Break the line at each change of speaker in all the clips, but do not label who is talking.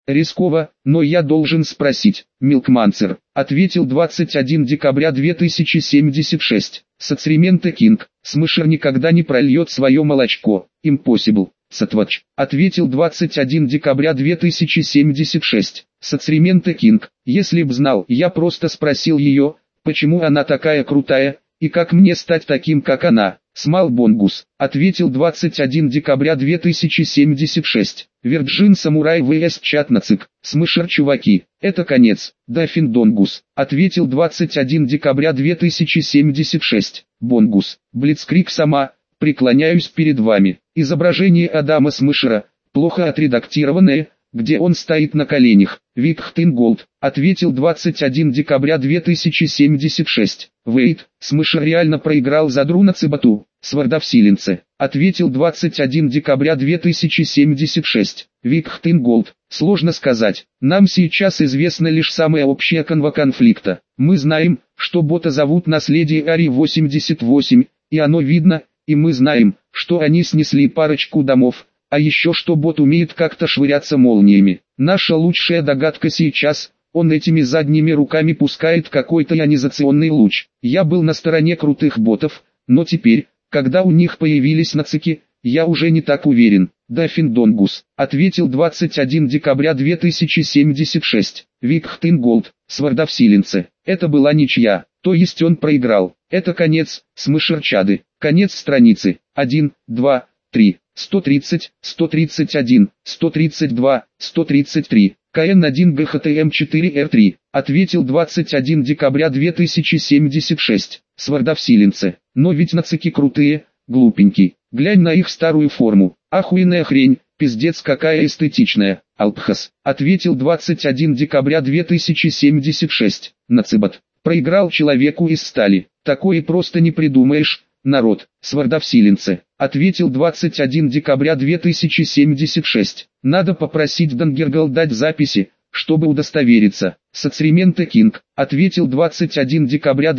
Рисково, но я должен спросить. Милкмансер, ответил 21 декабря 2076. Сацременте Кинг, Смышер никогда не прольет свое молочко. Impossible. Сатвач, ответил 21 декабря 2076. Сацременте Кинг, если б знал, я просто спросил ее, почему она такая крутая, и как мне стать таким, как она. Смал Бонгус, ответил 21 декабря 2076. Верджин Самурай vs Чатнацик, Смышер чуваки, это конец. Даффин Донгус, ответил 21 декабря 2076. Бонгус, Блицкрик сама, преклоняюсь перед вами. Изображение Адама Смышера, плохо отредактированное, где он стоит на коленях. Викхтинголд, ответил 21 декабря 2076. Вейт, Смышер реально проиграл Задруна Цибату. Свардовсиленце, ответил 21 декабря 2076. Викхтинголд, сложно сказать, нам сейчас известна лишь самая общая канва конфликта. Мы знаем, что бота зовут Наследие Ари-88, и оно видно, и мы знаем, что они снесли парочку домов, а еще что бот умеет как-то швыряться молниями. Наша лучшая догадка сейчас, он этими задними руками пускает какой-то ионизационный луч. Я был на стороне крутых ботов, но теперь, когда у них появились нацики, я уже не так уверен. Даффин Донгус, ответил 21 декабря 2076. Викхтинголд, Свардовсиленце, это была ничья, то есть он проиграл. Это конец, Смышерчады, конец страницы. 1, 2, 3, 130, 131, 132, 133. КН1 ГХТМ4Р3, ответил 21 декабря 2076. Свардовсиленце, но ведь нацики крутые, глупенький, глянь на их старую форму, охуенная хрень, пиздец какая эстетичная. Алпхас, ответил 21 декабря 2076. Нацибат, проиграл человеку из стали, такое просто не придумаешь. Народ, Свардовсиленце, ответил 21 декабря 2076. Надо попросить Дангергал дать записи, чтобы удостовериться. Сацременте Кинг, ответил 21 декабря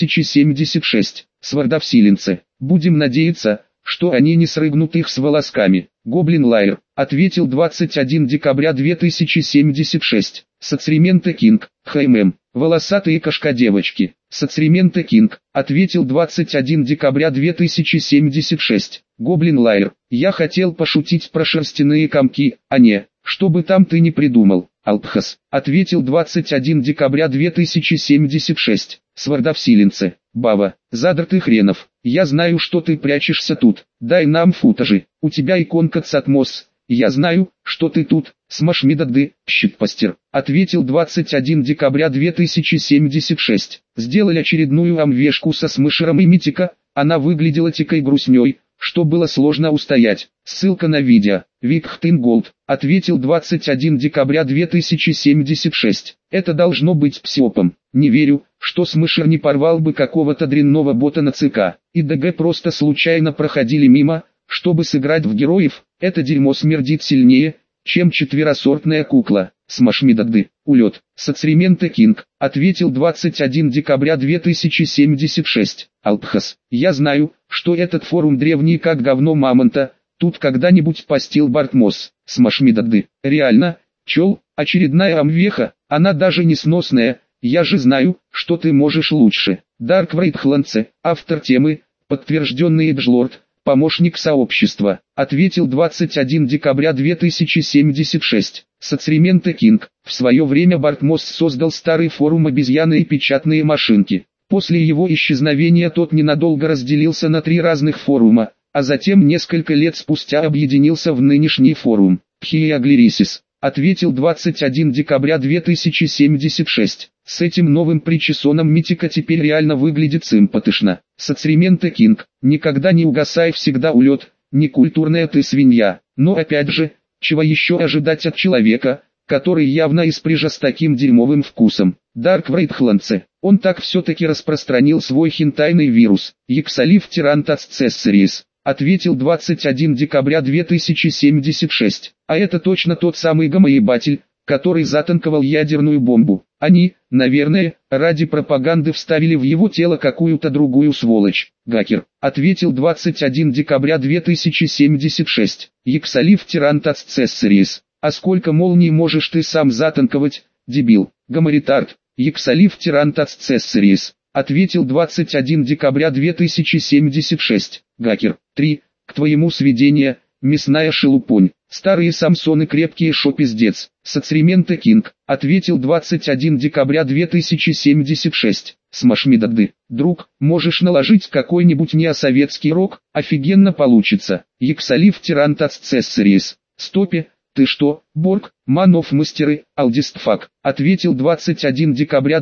2076. Свардовсиленце, будем надеяться, что они не срыгнут их с волосками. Гоблин Лайер, ответил 21 декабря 2076. Сацременте Кинг, ХММ, волосатые кошка-девочки. Сацременте Кинг, ответил 21 декабря 2076. Гоблин Лайер, я хотел пошутить про шерстяные комки, а не, чтобы там ты не придумал. Алпхас, ответил 21 декабря 2076. Свардовсиленце, Бава, задротый хренов, я знаю, что ты прячешься тут, дай нам футажи, у тебя иконка Цатмос, я знаю, что ты тут, Смашмидады, щитпостер, ответил 21 декабря 2076. Сделали очередную амвешку со Смышером и Митика, она выглядела тикой грустней, что было сложно устоять. Ссылка на видео. Викхтинголд, ответил 21 декабря 2076. Это должно быть псиопом. Не верю, что Смышер не порвал бы какого-то дрянного бота на ЦК. И ДГ просто случайно проходили мимо, чтобы сыграть в героев. Это дерьмо смердит сильнее, чем четверосортная кукла. Смашмидады, улет. Сацременте Кинг, ответил 21 декабря 2076. Алпхас, я знаю, что этот форум древний как говно мамонта, тут когда-нибудь постил Бартмос. Смашмидады, реально, чел, очередная амвеха, она даже не сносная, я же знаю, что ты можешь лучше. Даркврейдхландце, автор темы, подтвержденный Эджлорд, помощник сообщества, ответил 21 декабря 2076. Сацременте Кинг, в свое время Бартмос создал старый форум обезьяны и печатные машинки. После его исчезновения тот ненадолго разделился на 3 разных форума, а затем несколько лет спустя объединился в нынешний форум. Пхиаглирисис, ответил 21 декабря 2076. С этим новым причесоном Митика теперь реально выглядит симпатично. Сацременте Кинг, никогда не угасай, всегда улет, некультурная ты свинья. Но опять же, чего еще ожидать от человека, который явно исприжа с таким дерьмовым вкусом. Даркврейдхландце, он так все-таки распространил свой хентайный вирус. Ексалив Тирантаццессерис, ответил 21 декабря 2076. А это точно тот самый гомоебатель, который затанковал ядерную бомбу. Они, наверное, ради пропаганды вставили в его тело какую-то другую сволочь. Гакер, ответил 21 декабря 2076. Ексалив Тирантаццессерис, А сколько молний можешь ты сам затанковать, дебил? Гоморитард, Ексалиф Тирантац Цессариес, ответил 21 декабря 2076. Гакер, 3. К твоему сведению, мясная шелупонь. Старые Самсоны крепкие шо пиздец. Соцремента Кинг, ответил 21 декабря 2076. Смашмидады, друг, можешь наложить какой-нибудь неосоветский рок, офигенно получится. Ексалиф Тирантац Цессариес. Стопе, ты что, Борг, манов мастеры, алдистфак, ответил 21 декабря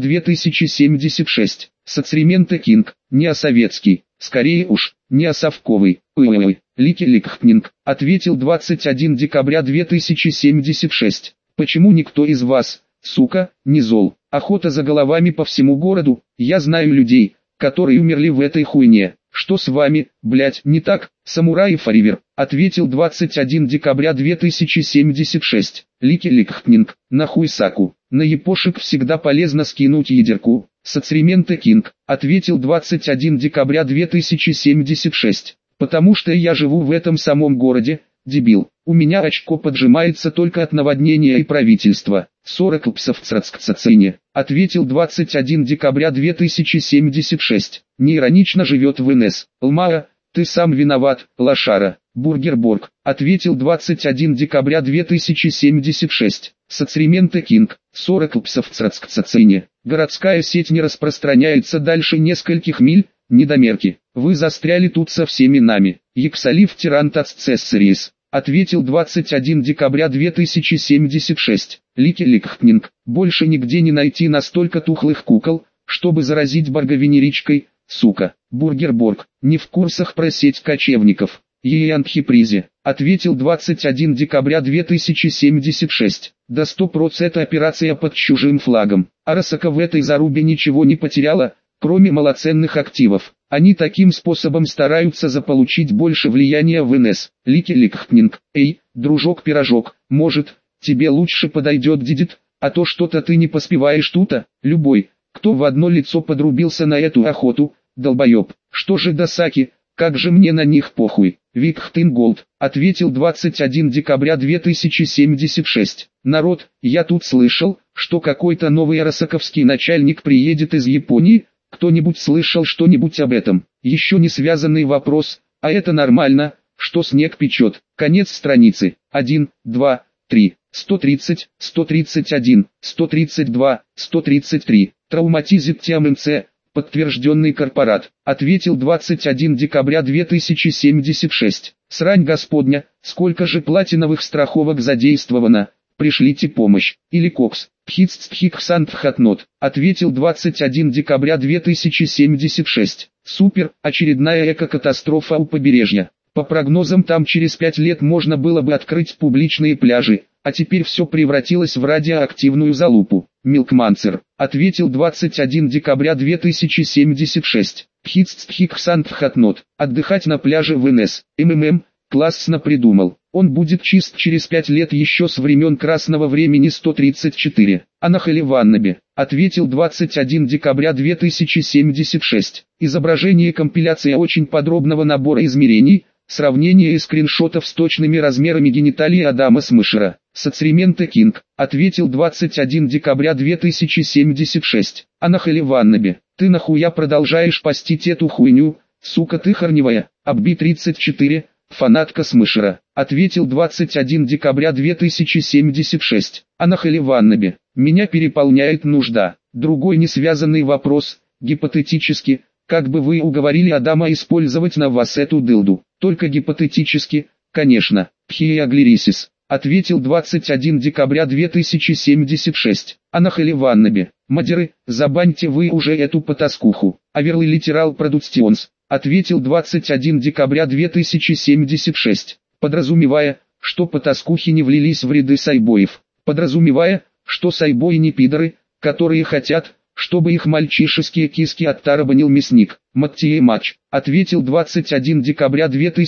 2076. Соцремента Кинг, неосоветский, скорее уж, неосовковый. Лики Ликхнинг, ответил 21 декабря 2076. Почему никто из вас, сука, не зол? Охота за головами по всему городу, я знаю людей, которые умерли в этой хуйне. Что с вами, блять, не так? Самурай Фаривер, ответил 21 декабря 2076. Лики Ликхнинг, нахуй саку. На епошек всегда полезно скинуть ядерку. Соцремента Кинг, ответил 21 декабря 2076. Потому что я живу в этом самом городе, дебил. У меня очко поджимается только от наводнения и правительства. 40 псов црацкцацейне, ответил 21 декабря 2076. Неиронично живет в НС. Лмаа, ты сам виноват, лошара. Бургерборг, ответил 21 декабря 2076. Соцремента Кинг, 40 псов црацкцацейне. Городская сеть не распространяется дальше нескольких миль. Недомерки, вы застряли тут со всеми нами. Ексалиф Тирантац Цессариес, ответил 21 декабря 2076. Лики Ликхнинг, больше нигде не найти настолько тухлых кукол, чтобы заразить борговенеричкой, сука. Бургерборг, не в курсах про сеть кочевников. Еянхипризе, ответил 21 декабря 2076. Да 100% операция под чужим флагом. Арасака в этой зарубе ничего не потеряла, кроме малоценных активов. Они таким способом стараются заполучить больше влияния в НС. Лики Ликхнинг, эй, дружок-пирожок, может, тебе лучше подойдет дидит, а то что-то ты не поспеваешь тута. Любой, кто в одно лицо подрубился на эту охоту, долбоеб. Что же Досаки, как же мне на них похуй. Викхтинголд, ответил 21 декабря 2076. Народ, я тут слышал, что какой-то новый арасаковский начальник приедет из Японии. Кто-нибудь слышал что-нибудь об этом? Еще не связанный вопрос, а это нормально, что снег печет. Конец страницы. 1, 2, 3, 130, 131, 132, 133. Травматизит ТМНЦ, подтвержденный корпорат, ответил 21 декабря 2076. Срань господня, сколько же платиновых страховок задействовано? Пришлите помощь. Или Кокс, Пхитстхиксантхатнот, ответил 21 декабря 2076. Супер, очередная эко-катастрофа у побережья. По прогнозам там через 5 лет можно было бы открыть публичные пляжи, а теперь все превратилось в радиоактивную залупу. Милкманцер, ответил 21 декабря 2076. Пхитстхиксантхатнот, отдыхать на пляже в НС. Классно придумал. Он будет чист через 5 лет еще с времен красного времени 134. Анахали Ваннабе, ответил 21 декабря 2076. Изображение компиляция очень подробного набора измерений, сравнение и скриншотов с точными размерами гениталий Адама Смышера. Соцремента Кинг, ответил 21 декабря 2076. Анахали Ваннабе, ты нахуя продолжаешь постить эту хуйню, сука ты хорневая. Абби 34. Фанатка Смышера, ответил 21 декабря 2076. Анахали Ваннабе, меня переполняет нужда. Другой несвязанный вопрос, гипотетически, как бы вы уговорили Адама использовать на вас эту дылду? Только гипотетически, конечно. Пхиаглирисис, ответил 21 декабря 2076. Анахали Ваннабе, мадеры, забаньте вы уже эту потаскуху. Аверлы литерал продустионс, ответил 21 декабря 2076, подразумевая, что потаскухи не влились в ряды сайбоев, подразумевая, что сайбои не пидоры, которые хотят, чтобы их мальчишеские киски оттарабанил мясник. Маттией матч, ответил 21 декабря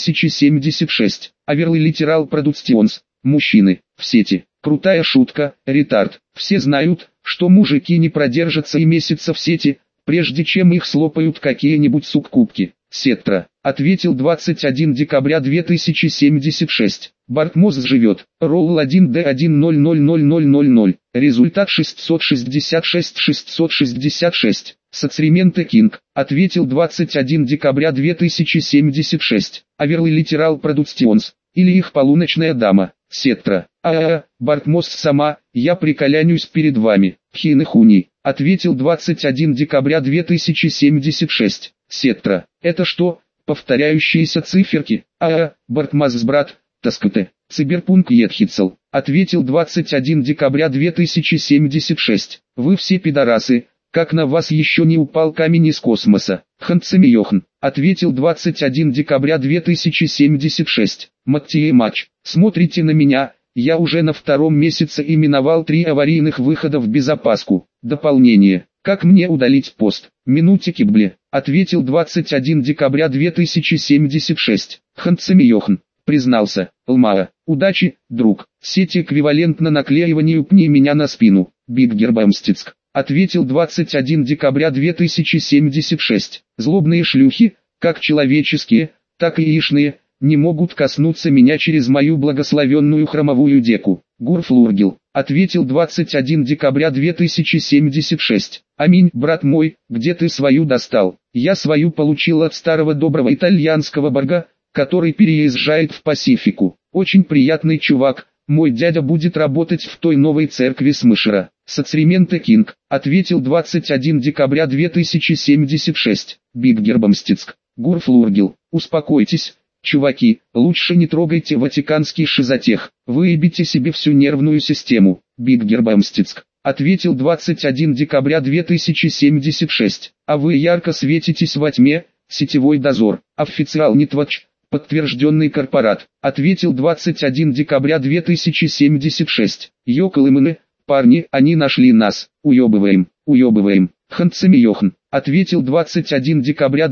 2076, аверлы литерал продустионс, мужчины, в сети, крутая шутка, ретард, все знают, что мужики не продержатся и месяца в сети, прежде чем их слопают какие-нибудь суккубки. Сеттра, ответил 21 декабря 2076. Бартмос живет. Ролл 1D1000000. Результат 666. Сацремента Кинг, ответил 21 декабря 2076. Аверли Литерал Продукционс, или их полуночная дама. Сеттра. Бартмос сама, я приколянюсь перед вами. Хинехуни, ответил 21 декабря 2076. Сеттра. Это что, повторяющиеся циферки? Бартмас брат, таскуте. Циберпунк Едхитцел, ответил 21 декабря 2076. Вы все пидорасы, как на вас еще не упал камень из космоса. Ханцемиохн, ответил 21 декабря 2076. Маттией Матч, смотрите на меня, я уже на 2-м месяце именовал 3 аварийных выхода в безопаску. Дополнение. Как мне удалить пост? Минутики бли, ответил 21 декабря 2076. Ханцемиохн, признался, Лмаа, удачи, друг, сеть эквивалентна наклеиванию пни меня на спину. Биггербамстицк, ответил 21 декабря 2076. Злобные шлюхи, как человеческие, так и яичные, не могут коснуться меня через мою благословенную хромовую деку. Гурфлургил, ответил 21 декабря 2076. Аминь, брат мой, где ты свою достал? Я свою получил от старого доброго итальянского барга, который переезжает в Пасифику. Очень приятный чувак, мой дядя будет работать в той новой церкви Смышера. Сацремента Кинг, ответил 21 декабря 2076. Биггербамстицк, Гурфлургил, успокойтесь. Чуваки, лучше не трогайте ватиканский шизотех, выебите себе всю нервную систему. Биггербамстицк, ответил 21 декабря 2076. А вы ярко светитесь во тьме, сетевой дозор, официал Нитвач, подтвержденный корпорат, ответил 21 декабря 2076. Йоколыманы, парни, они нашли нас, уебываем. Ханцемиохн, ответил 21 декабря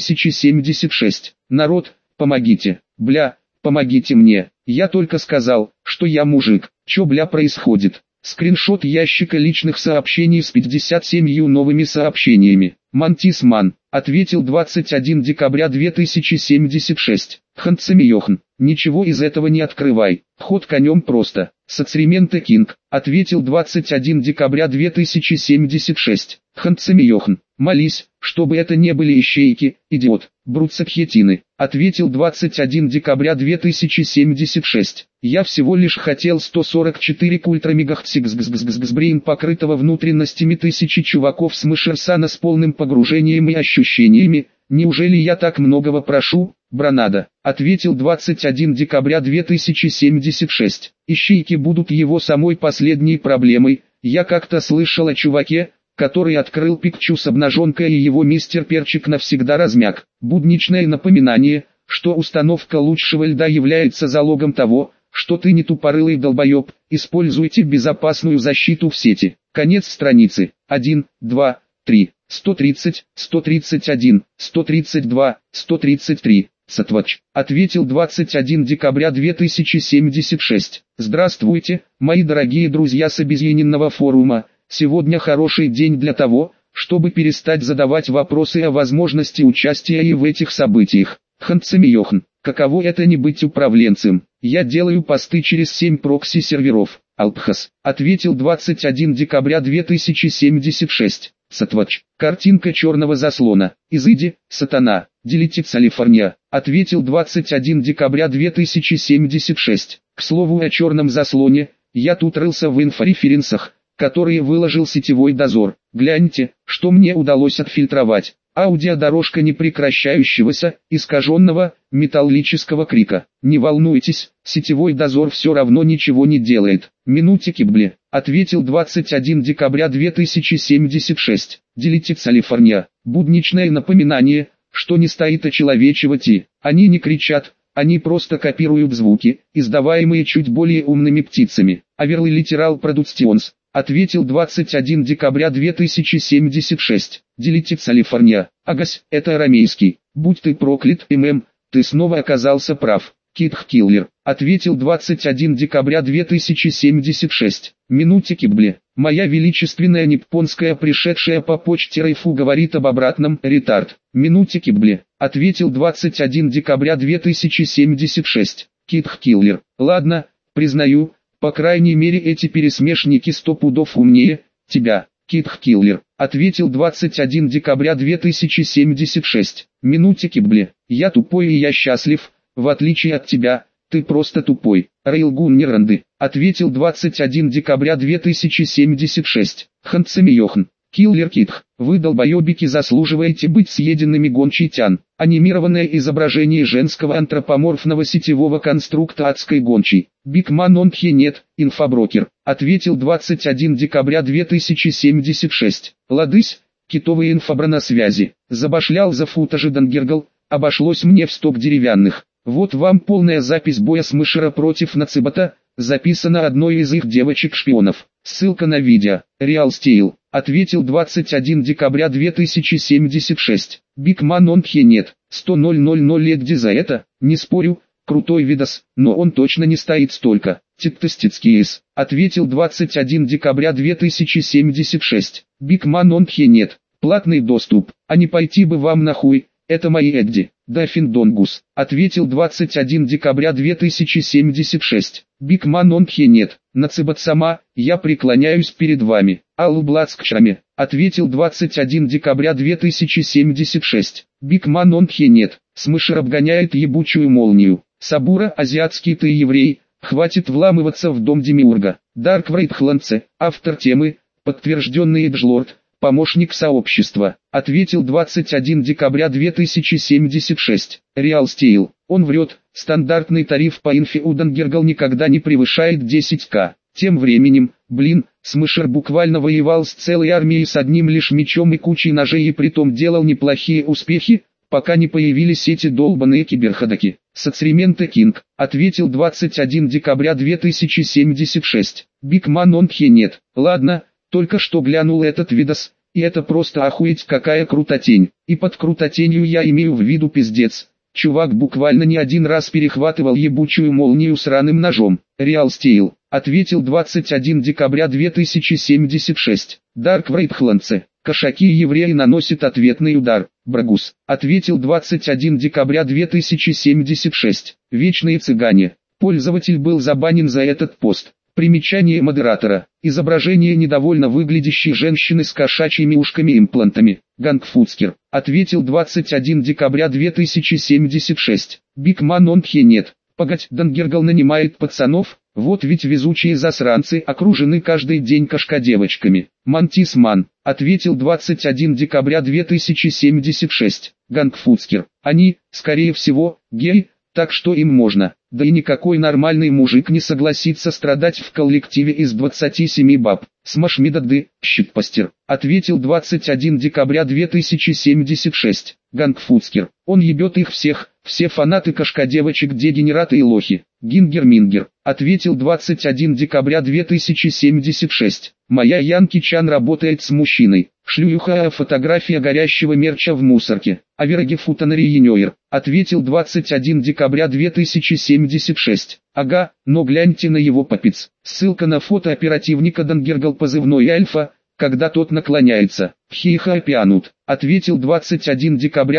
2076. Народ, помогите, бля, помогите мне, я только сказал, что я мужик, чё бля происходит? Скриншот ящика личных сообщений с 57 новыми сообщениями. Мантисман, ответил 21 декабря 2076. Ханцемиохн, ничего из этого не открывай, ход конем просто. Сацремента Кинг, ответил 21 декабря 2076. Ханцемиохн, молись, чтобы это не были ищейки, идиот. Бруцапхетины, ответил 21 декабря 2076. Я всего лишь хотел 144 культрамегахтсигсгсгсгсбрин покрытого внутренностями тысячи чуваков с Мышерсана с полным погружением и ощущениями. Неужели я так многого прошу? Бранада, ответил 21 декабря 2076. Ищейки будут его самой последней проблемой. Я как-то слышал о чуваке, который открыл пикчу с обнаженкой, и его мистер Перчик навсегда размяк. Будничное напоминание, что установка лучшего льда является залогом того, что ты не тупорылый долбоеб. Используйте безопасную защиту в сети. Конец страницы. 1, 2, 3, 130, 131, 132, 133. Сатвач, ответил 21 декабря 2076. Здравствуйте, мои дорогие друзья с обезьяненного форума. Сегодня хороший день для того, чтобы перестать задавать вопросы о возможности участия и в этих событиях. Ханцемиохн, каково это не быть управленцем? Я делаю посты через 7 прокси-серверов. Алпхас, ответил 21 декабря 2076. Сатвач, картинка черного заслона. Изыди, сатана, делитит Калифорния, ответил 21 декабря 2076. К слову о черном заслоне, я тут рылся в инфореференсах, которые выложил сетевой дозор. Гляньте, что мне удалось отфильтровать. Аудиодорожка непрекращающегося, искаженного, металлического крика. Не волнуйтесь, сетевой дозор все равно ничего не делает. Минутики бли, ответил 21 декабря 2076. Делитит Калифорния. Будничное напоминание, что не стоит очеловечивать. Они не кричат, они просто копируют звуки, издаваемые чуть более умными птицами. Аверли Литерал Продукционс, ответил 21 декабря 2076. Делитит Калифорния. Агась, это арамейский. Будь ты проклят, ты снова оказался прав. Китх-киллер, ответил 21 декабря 2076. Минутики бли. Моя величественная ниппонская пришедшая по почте Райфу говорит об обратном, ретард. Минутики бли, ответил 21 декабря 2076. Китх-киллер, ладно, признаю, по крайней мере эти пересмешники 100 пудов умнее тебя. Китх-киллер, ответил 21 декабря 2076. Минутики бли, я тупой и я счастлив, в отличие от тебя, ты просто тупой. Рейлгун Неранды, ответил 21 декабря 2076. Ханцемиёхн, киллер Китх, вы долбоебики заслуживаете быть съеденными гончий тян. Анимированное изображение женского антропоморфного сетевого конструкта адской гончей. Бигман Онхе нет, инфоброкер, ответил 21 декабря 2076. Ладысь, китовый инфобро на связи, забашлял за футажи Дангергал, обошлось мне в 100 деревянных. Вот вам полная запись боя Смешера против Нацибота, записана одной из их девочек-шпионов. Ссылка на видео. Real Steel, ответил 21 декабря 2076. Бигман Онхе нет, 100 000 лет где за это, не спорю, крутой видос, но он точно не стоит столько. Тиктостицкиес, ответил 21 декабря 2076. Бигман Онхе нет, платный доступ, а не пойти бы вам нахуй. Это мои Эдди, Даффин Донгус, ответил 21 декабря 2076. Бигман Онхе нет, Нацибат сама, я преклоняюсь перед вами. Аллу Блацкчами, ответил 21 декабря 2076. Бигман Онхе нет, Смешер обгоняет ебучую молнию. Сабура, азиатский ты еврей, хватит вламываться в дом Демиурга. Даркврейд Хланце, автор темы, подтвержденный Эджлорд. Помощник сообщества, ответил 21 декабря 2076. Real Steel, он врет, стандартный тариф по инфе у Дангергал никогда не превышает 10к. Тем временем, Смешер буквально воевал с целой армией с одним лишь мечом и кучей ножей и притом делал неплохие успехи, пока не появились эти долбаные киберходаки. Сацременте Кинг, ответил 21 декабря 2076. Бигман Онхе нет, ладно. Только что глянул этот видос, и это просто охуеть какая крутотень. И под крутотенью я имею в виду пиздец. Чувак буквально не один раз перехватывал ебучую молнию сраным ножом. Real Steel, ответил 21 декабря 2076. Дарк Врейдхландце, кошаки и евреи наносят ответный удар. Брагус, ответил 21 декабря 2076. Вечные цыгане. Пользователь был забанен за этот пост. Примечание модератора. Изображение недовольно выглядящей женщины с кошачьими ушками-имплантами. Гангфуцкер, ответил 21 декабря 2076. Бигман Онхе нет. Погодь, Дангергал нанимает пацанов, вот ведь везучие засранцы окружены каждый день кошка-девочками. Мантисман, ответил 21 декабря 2076. Гангфуцкер, они, скорее всего, геи, так что им можно. Да и никакой нормальный мужик не согласится страдать в коллективе из 27 баб. Смашмидады, щитпостер, ответил 21 декабря 2076. Гангфуцкер, он ебет их всех, все фанаты кошка-девочек дегенераты и лохи. Гингер-мингер, ответил 21 декабря 2076. Моя Янки-чан работает с мужчиной. Шлюха, фотография горящего мерча в мусорке. Авераги Футанари Енёер, ответил 21 декабря 2076. Ага, но гляньте на его попиц. Ссылка на фото оперативника Дангергал позывной Альфа, когда тот наклоняется. Хиха пианут, ответил 21 декабря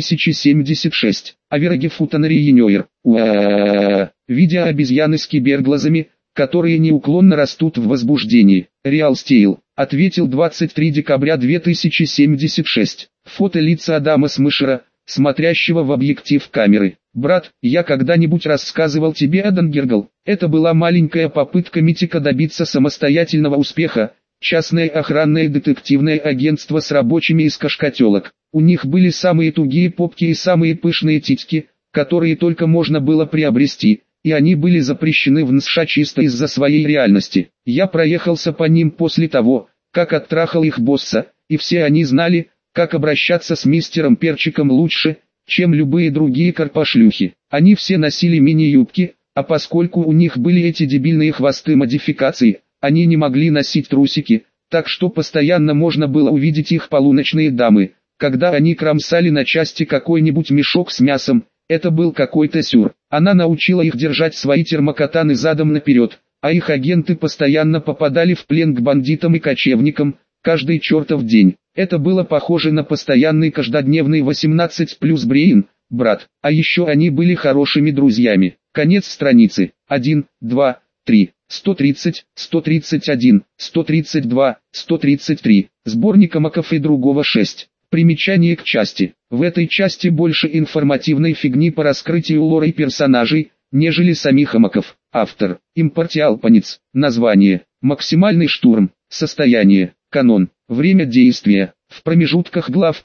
2076. Авераги Футанари Енёер. Видео обезьяны с киберглазами, которые неуклонно растут в возбуждении. Real Steel, ответил 23 декабря 2076. Фото лица Адама Смешера, смотрящего в объектив камеры. Брат, я когда-нибудь рассказывал тебе о Дангергал. Это была маленькая попытка Митика добиться самостоятельного успеха. Частное охранное детективное агентство с рабочими из кошкотелок. У них были самые тугие попки и самые пышные титьки, которые только можно было приобрести, и они были запрещены в НСШ чисто из-за своей реальности. Я проехался по ним после того, как оттрахал их босса, и все они знали, как обращаться с мистером Перчиком лучше, чем любые другие корпошлюхи. Они все носили мини-юбки, а поскольку у них были эти дебильные хвосты модификаций, они не могли носить трусики, так что постоянно можно было увидеть их полуночные дамы, когда они кромсали на части какой-нибудь мешок с мясом. Это был какой-то сюр. Она научила их держать свои термокатаны задом наперед, а их агенты постоянно попадали в плен к бандитам и кочевникам, каждый чертов день. Это было похоже на постоянный каждодневный 18 плюс Брейн, брат, а еще они были хорошими друзьями. Конец страницы. 1, 2, 3, 130, 131, 132, 133. Сборник амоков и другого 6. Примечание к части. В этой части больше информативной фигни по раскрытию лора и персонажей, нежели самих амоков. Автор. Импортиалпанец. Название. Максимальный штурм. Состояние. Канон. Время действия. В промежутках глав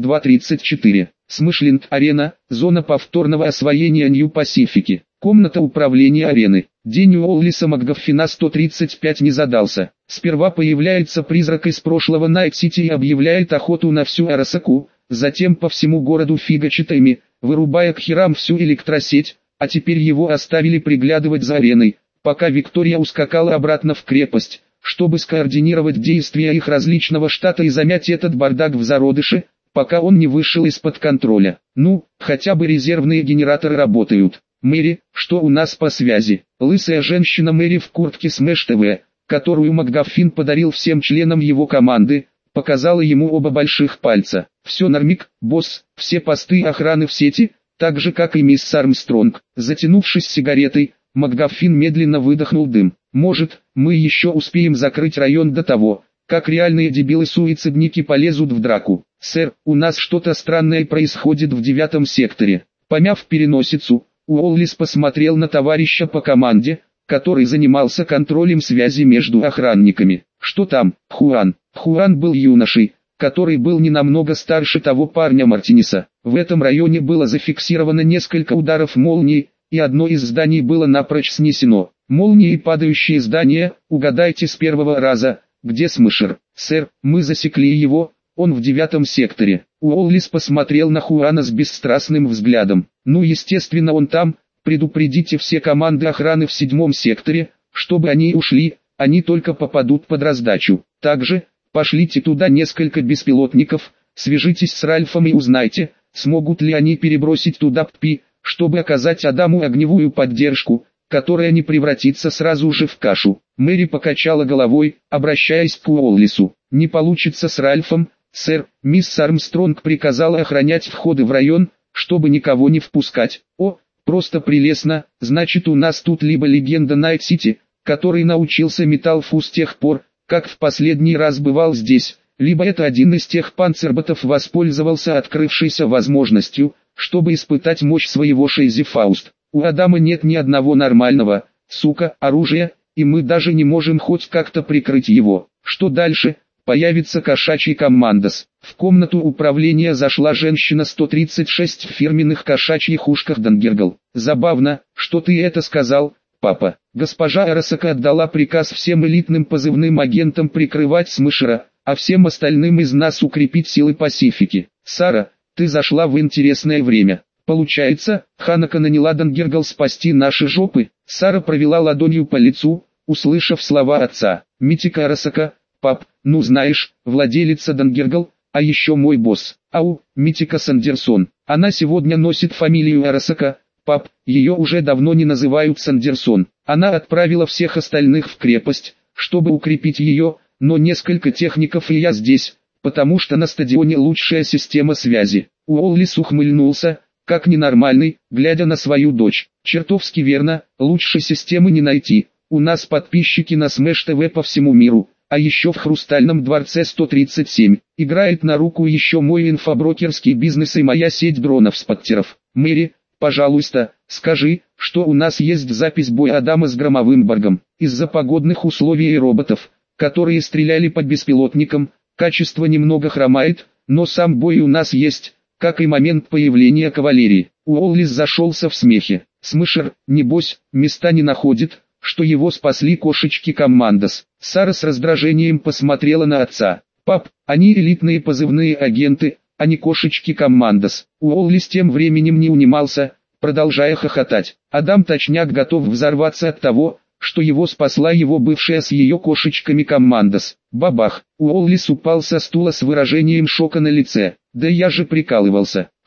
32-34. Смышленд арена. Зона повторного освоения Нью-Пасифики. Комната управления арены. День Уоллиса МакГаффина 135 не задался. Сперва появляется призрак из прошлого Найт-Сити и объявляет охоту на всю Арасаку, затем по всему городу фигачит ими, вырубая к херам всю электросеть, а теперь его оставили приглядывать за ареной, пока Виктория ускакала обратно в крепость, чтобы скоординировать действия их различного штата и замять этот бардак в зародыше, пока он не вышел из-под контроля. Ну, хотя бы резервные генераторы работают. Мэри, что у нас по связи? Лысая женщина Мэри в куртке Smash TV, которую МакГаффин подарил всем членам его команды, показала ему оба больших пальца. Все нормик, босс, все посты охраны в сети, так же как и мисс Армстронг. Затянувшись сигаретой, МакГаффин медленно выдохнул дым. Может, мы еще успеем закрыть район до того, как реальные дебилы-суицидники полезут в драку. Сэр, у нас что-то странное происходит в 9 секторе. Помяв переносицу, Уоллис посмотрел на товарища по команде, который занимался контролем связи между охранниками. Что там, Хуан? Хуан был юношей, который был не намного старше того парня Мартинеса. В этом районе было зафиксировано несколько ударов молнии, и одно из зданий было напрочь снесено. Молнии и падающие здания, угадайте с первого раза, где Смышер? Сэр, мы засекли его, он в 9 секторе. Уоллис посмотрел на Хуана с бесстрастным взглядом. Ну естественно он там, предупредите все команды охраны в 7 секторе, чтобы они ушли, они только попадут под раздачу. Также, пошлите туда несколько беспилотников, свяжитесь с Ральфом и узнайте, смогут ли они перебросить туда ППИ, чтобы оказать Адаму огневую поддержку, которая не превратится сразу же в кашу. Мэри покачала головой, обращаясь к Уоллису. Не получится с Ральфом, сэр, мисс Армстронг приказала охранять входы в район, чтобы никого не впускать. О, просто прелестно, значит у нас тут либо легенда Найт-Сити, который научился Металлфу с тех пор, как в последний раз бывал здесь, либо это один из тех панцерботов воспользовался открывшейся возможностью, чтобы испытать мощь своего Шейзи-Фауст. У Адама нет ни одного нормального, сука, оружия, и мы даже не можем хоть как-то прикрыть его. Что дальше? Появится кошачий командос. В комнату управления зашла женщина 136 в фирменных кошачьих ушках Дангергл. Забавно, что ты это сказал, папа. Госпожа Арасака отдала приказ всем элитным позывным агентам прикрывать Смышера, а всем остальным из нас укрепить силы Пасифики. Сара, ты зашла в интересное время. Получается, Ханака наняла Дангергл спасти наши жопы. Сара провела ладонью по лицу, услышав слова отца. Митика Арасака, пап, ну знаешь, владелица Дангергл, а еще мой босс. Ау, Митика Сандерсон. Она сегодня носит фамилию Арасака. Пап, ее уже давно не называют Сандерсон. Она отправила всех остальных в крепость, чтобы укрепить ее, но несколько техников и я здесь, потому что на стадионе лучшая система связи. Уоллис ухмыльнулся, как ненормальный, глядя на свою дочь. Чертовски верно, лучшей системы не найти. У нас подписчики на Smash TV по всему миру, а еще в Хрустальном дворце 137. Играет на руку еще мой инфоброкерский бизнес и моя сеть дронов-споттеров. Мэри, пожалуйста, скажи, что у нас есть запись боя Адама с Громовым Баргом. Из-за погодных условий и роботов, которые стреляли по беспилотникам, качество немного хромает, но сам бой у нас есть, как и момент появления кавалерии. Уоллис зашелся в смехе. Смышер, небось, места не находит, что его спасли кошечки командос. Сара с раздражением посмотрела на отца. Пап, они элитные позывные агенты, а не кошечки командос. Уоллис тем временем не унимался, продолжая хохотать. Адам точняк готов взорваться от того, что его спасла его бывшая с ее кошечками командос. Бабах! Уоллис упал со стула с выражением шока на лице. Да я же прикалывался.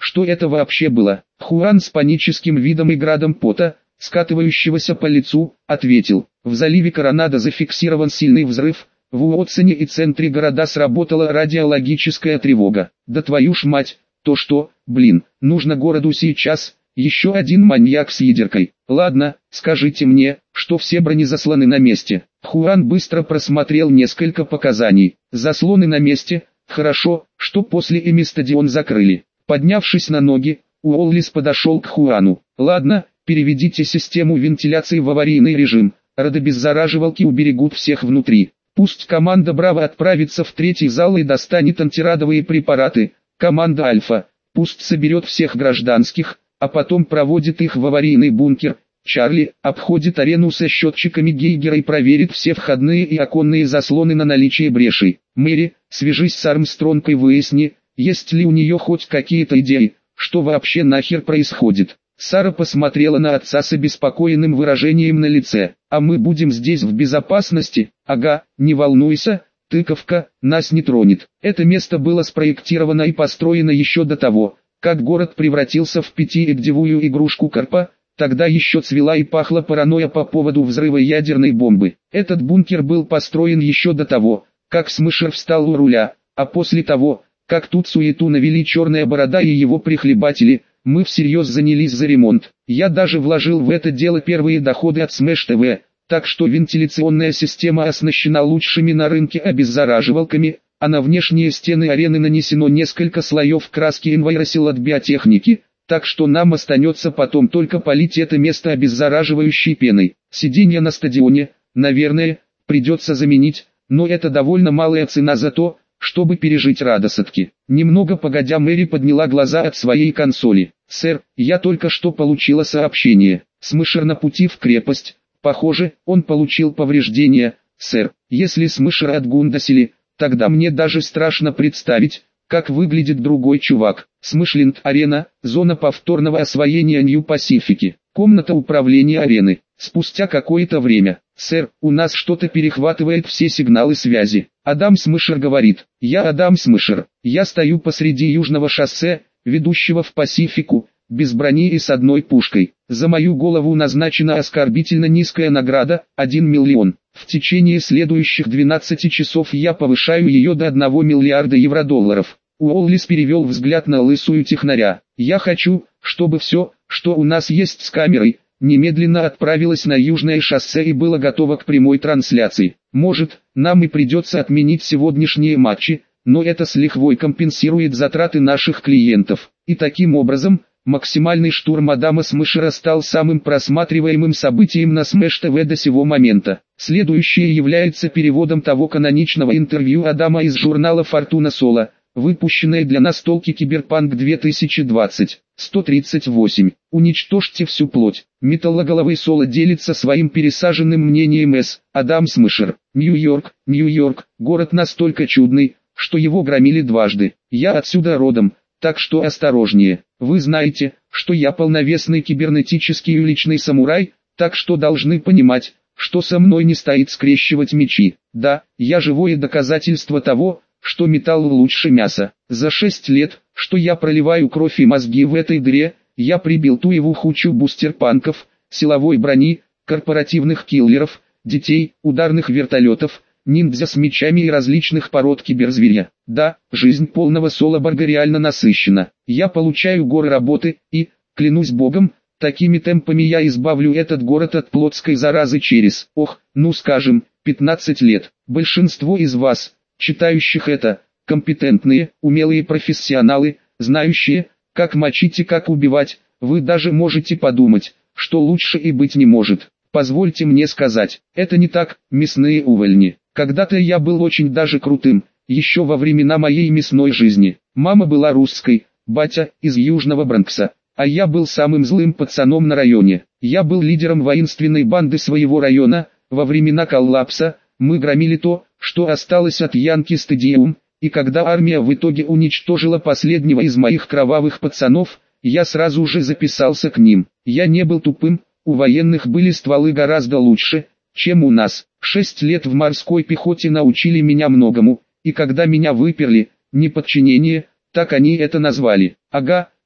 что это вообще было. Хуан с паническим видом и градом пота, скатывающегося по лицу, ответил: в заливе Коронадо зафиксирован сильный взрыв, в Уотсоне и центре города сработала радиологическая тревога. Да твою ж мать, то что, блин, нужно городу сейчас, еще один маньяк с ядеркой. Ладно, скажите мне, что все бронезаслоны на месте. Хуан быстро просмотрел несколько показаний. Заслоны на месте, хорошо, что после ими стадион закрыли. Поднявшись на ноги, Уоллис подошел к Хуану. Ладно, переведите систему вентиляции в аварийный режим, радобеззараживалки уберегут всех внутри. Пусть команда Браво отправится в третий зал и достанет антирадовые препараты, команда Альфа, пусть соберет всех гражданских, а потом проводит их в аварийный бункер. Чарли обходит арену со счетчиками Гейгера и проверит все входные и оконные заслоны на наличие брешей. Мэри, свяжись с Армстронг и выясни, есть ли у нее хоть какие-то идеи, что вообще нахер происходит. Сара посмотрела на отца с обеспокоенным выражением на лице. «А мы будем здесь в безопасности?» «Ага, не волнуйся, тыковка, нас не тронет». Это место было спроектировано и построено еще до того, как город превратился в пятиигдевую игрушку Карпа. Тогда еще цвела и пахла паранойя по поводу взрыва ядерной бомбы. Этот бункер был построен еще до того, как Смышер встал у руля, а после того, как тут суету навели Черная Борода и его прихлебатели. Мы всерьез занялись за ремонт. Я даже вложил в это дело первые доходы от Smash TV, так что вентиляционная система оснащена лучшими на рынке обеззараживалками, а на внешние стены арены нанесено несколько слоев краски Envirosил от биотехники, так что нам остается потом только полить это место обеззараживающей пеной. Сиденья на стадионе, наверное, придется заменить, но это довольно малая цена за то, чтобы пережить радосотки. Немного погодя Мэри подняла глаза от своей консоли. «Сэр, я только что получила сообщение. Смышер на пути в крепость. Похоже, он получил повреждения. Сэр, если Смышера отгундосили, тогда мне даже страшно представить, как выглядит другой чувак. Смышленд-арена, зона повторного освоения Нью-Пасифики. Комната управления арены. Спустя какое-то время. Сэр, у нас что-то перехватывает все сигналы связи. Адам Смышер говорит. Я Адам Смышер. Я стою посреди южного шоссе, ведущего в Пасифику, без брони и с одной пушкой. За мою голову назначена оскорбительно низкая награда, 1 миллион. В течение следующих 12 часов я повышаю ее до 1 миллиарда евро-долларов. Уоллис перевел взгляд на лысую технаря. Я хочу, чтобы все, что у нас есть с камерой, немедленно отправилось на южное шоссе и было готово к прямой трансляции. Может, нам и придется отменить сегодняшние матчи, но это с лихвой компенсирует затраты наших клиентов. И таким образом, максимальный штурм Адама Смышера стал самым просматриваемым событием на Smash TV до сего момента. Следующее является переводом того каноничного интервью Адама из журнала Fortuna Sola, выпущенное для настолки Киберпанк 2020. 138. Уничтожьте всю плоть. Металлоголовый Соло делится своим пересаженным мнением С. Адам Смышер. Нью-Йорк, Нью-Йорк, город настолько чудный, что его громили дважды. Я отсюда родом, так что осторожнее. Вы знаете, что я полновесный кибернетический уличный самурай, так что должны понимать, что со мной не стоит скрещивать мечи. Да, я живое доказательство того, что металл лучше мяса. За 6 лет, что я проливаю кровь и мозги в этой дыре, я прибил туеву хучу бустерпанков, силовой брони, корпоративных киллеров, детей, ударных вертолетов, ниндзя с мечами и различных пород киберзверя. Да, жизнь полного Солоборга реально насыщена. Я получаю горы работы и, клянусь богом, такими темпами я избавлю этот город от плотской заразы через, скажем, 15 лет. Большинство из вас, читающих это, компетентные, умелые профессионалы, знающие, как мочить и как убивать. Вы даже можете подумать, что лучше и быть не может. Позвольте мне сказать, это не так, мясные увольни. Когда-то я был очень даже крутым, еще во времена моей мясной жизни. Мама была русской, батя из Южного Бронкса, а я был самым злым пацаном на районе. Я был лидером воинственной банды своего района. Во времена коллапса мы громили то, что осталось от Янки Стадиум, и когда армия в итоге уничтожила последнего из моих кровавых пацанов, я сразу же записался к ним. Я не был тупым, у военных были стволы гораздо лучше, чем у нас. 6 лет в морской пехоте научили меня многому, и когда меня выперли, неподчинение, так они это назвали. Ага,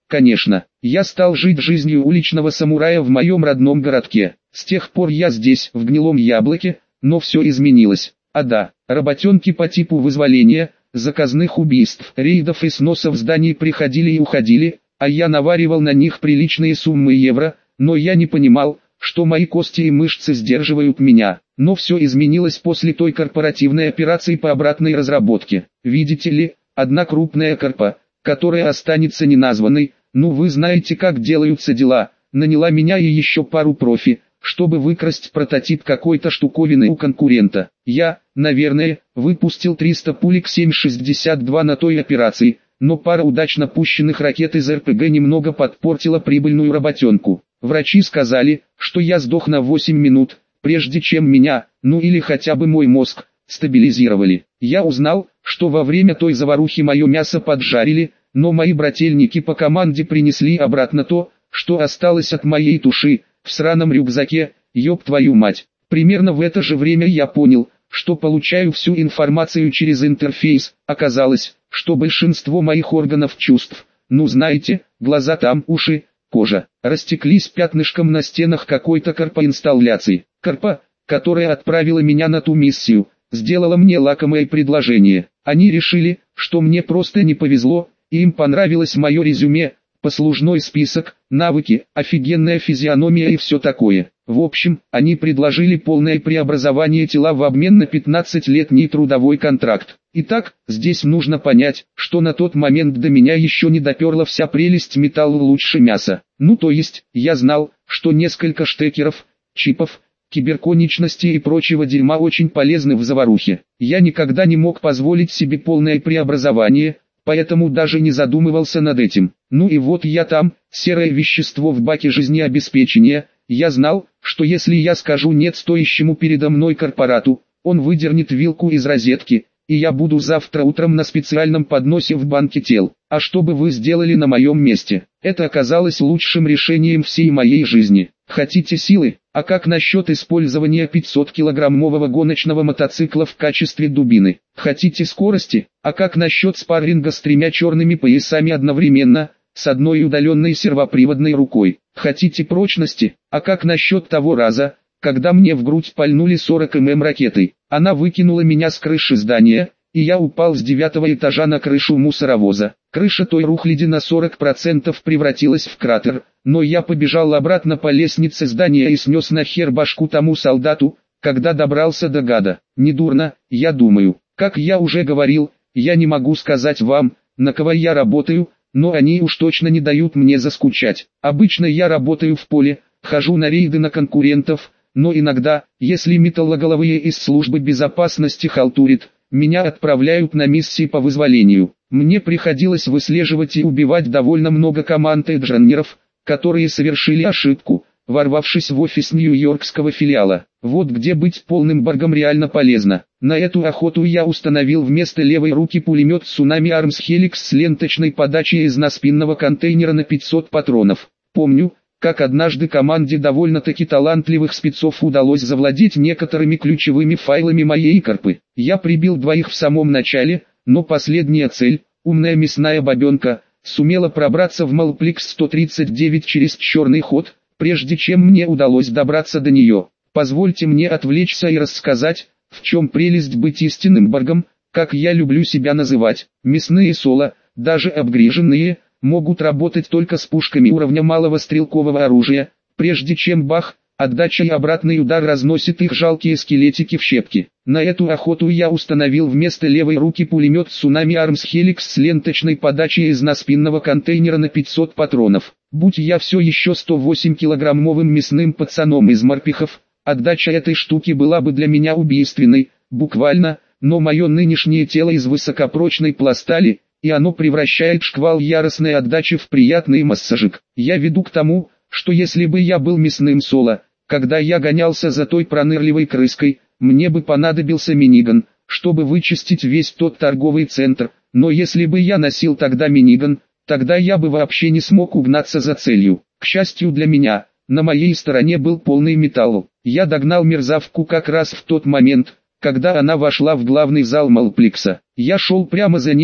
Конечно, я стал жить жизнью уличного самурая в моем родном городке. С тех пор я здесь, в Гнилом Яблоке, но все изменилось. А да, работенки по типу вызволения, заказных убийств, рейдов и сносов зданий приходили и уходили, а я наваривал на них приличные суммы евро, но я не понимал, что мои кости и мышцы сдерживают меня. Но все изменилось после той корпоративной операции по обратной разработке. Видите ли, одна крупная корпа, которая останется неназванной, ну вы знаете как делаются дела, наняла меня и еще пару профи, чтобы выкрасть прототип какой-то штуковины у конкурента. Я, наверное, выпустил 300 пулек 7,62 на той операции, но пара удачно пущенных ракет из РПГ немного подпортила прибыльную работенку. Врачи сказали, что я сдох на 8 минут, прежде чем меня, ну или хотя бы мой мозг, стабилизировали. Я узнал, что во время той заварухи мое мясо поджарили, но мои брательники по команде принесли обратно то, что осталось от моей туши, в сраном рюкзаке, ёб твою мать. Примерно в это же время я понял, что получаю всю информацию через интерфейс. Оказалось, что большинство моих органов чувств, ну знаете, глаза там, уши, кожа, растеклись пятнышком на стенах какой-то корпоинсталляции. Корпа, которая отправила меня на ту миссию, сделала мне лакомое предложение. Они решили, что мне просто не повезло, и им понравилось мое резюме, послужной список, навыки, офигенная физиономия и все такое. В общем, они предложили полное преобразование тела в обмен на 15-летний трудовой контракт. Итак, здесь нужно понять, что на тот момент до меня еще не доперла вся прелесть металла лучше мяса. Ну то есть, я знал, что несколько штекеров, чипов, киберконечности и прочего дерьма очень полезны в заварухе. Я никогда не мог позволить себе полное преобразование, поэтому даже не задумывался над этим. Ну и вот я там, серое вещество в баке жизнеобеспечения. Я знал, что если я скажу нет стоящему передо мной корпорату, он выдернет вилку из розетки, и я буду завтра утром на специальном подносе в банке тел. А что бы вы сделали на моем месте? Это оказалось лучшим решением всей моей жизни. Хотите силы? А как насчет использования 500-килограммового гоночного мотоцикла в качестве дубины? Хотите скорости? А как насчет спарринга с 3 черными поясами одновременно, с одной удаленной сервоприводной рукой? Хотите прочности? А как насчет того раза, когда мне в грудь пальнули 40 мм ракетой? Она выкинула меня с крыши здания, и я упал с 9-го этажа на крышу мусоровоза. Крыша той рухляди на 40% превратилась в кратер, но я побежал обратно по лестнице здания и снес нахер башку тому солдату, когда добрался до гада. Недурно, я думаю. Как я уже говорил, я не могу сказать вам, на кого я работаю, но они уж точно не дают мне заскучать. Обычно я работаю в поле, хожу на рейды на конкурентов, но иногда, если металлоголовые из службы безопасности халтурят, меня отправляют на миссии по вызволению. Мне приходилось выслеживать и убивать довольно много команд инженеров, которые совершили ошибку, ворвавшись в офис нью-йоркского филиала. Вот где быть полным баргом реально полезно. На эту охоту я установил вместо левой руки пулемет Tsunami Arms Helix с ленточной подачей из наспинного контейнера на 500 патронов. Помню, как однажды команде довольно-таки талантливых спецов удалось завладеть некоторыми ключевыми файлами моей корпы. Я прибил двоих в самом начале, но последняя цель, умная мясная бабенка, сумела пробраться в Малплекс 139 через черный ход, прежде чем мне удалось добраться до нее. Позвольте мне отвлечься и рассказать, в чем прелесть быть истинным баргом, как я люблю себя называть. Мясные соло, даже обгриженные, могут работать только с пушками уровня малого стрелкового оружия, прежде чем бах, отдача и обратный удар разносит их жалкие скелетики в щепки. На эту охоту я установил вместо левой руки пулемет Tsunami Arms Helix с ленточной подачей из наспинного контейнера на 500 патронов. Будь я все еще 108-килограммовым мясным пацаном из морпехов, отдача этой штуки была бы для меня убийственной, буквально, но мое нынешнее тело из высокопрочной пластали, и оно превращает шквал яростной отдачи в приятный массажик. Я веду к тому, что если бы я был мясным соло, когда я гонялся за той пронырливой крыской, мне бы понадобился миниган, чтобы вычистить весь тот торговый центр, но если бы я носил тогда миниган, тогда я бы вообще не смог угнаться за целью. К счастью для меня, на моей стороне был полный металл. Я догнал мерзавку как раз в тот момент, когда она вошла в главный зал Малплекса. Я шел прямо за ней,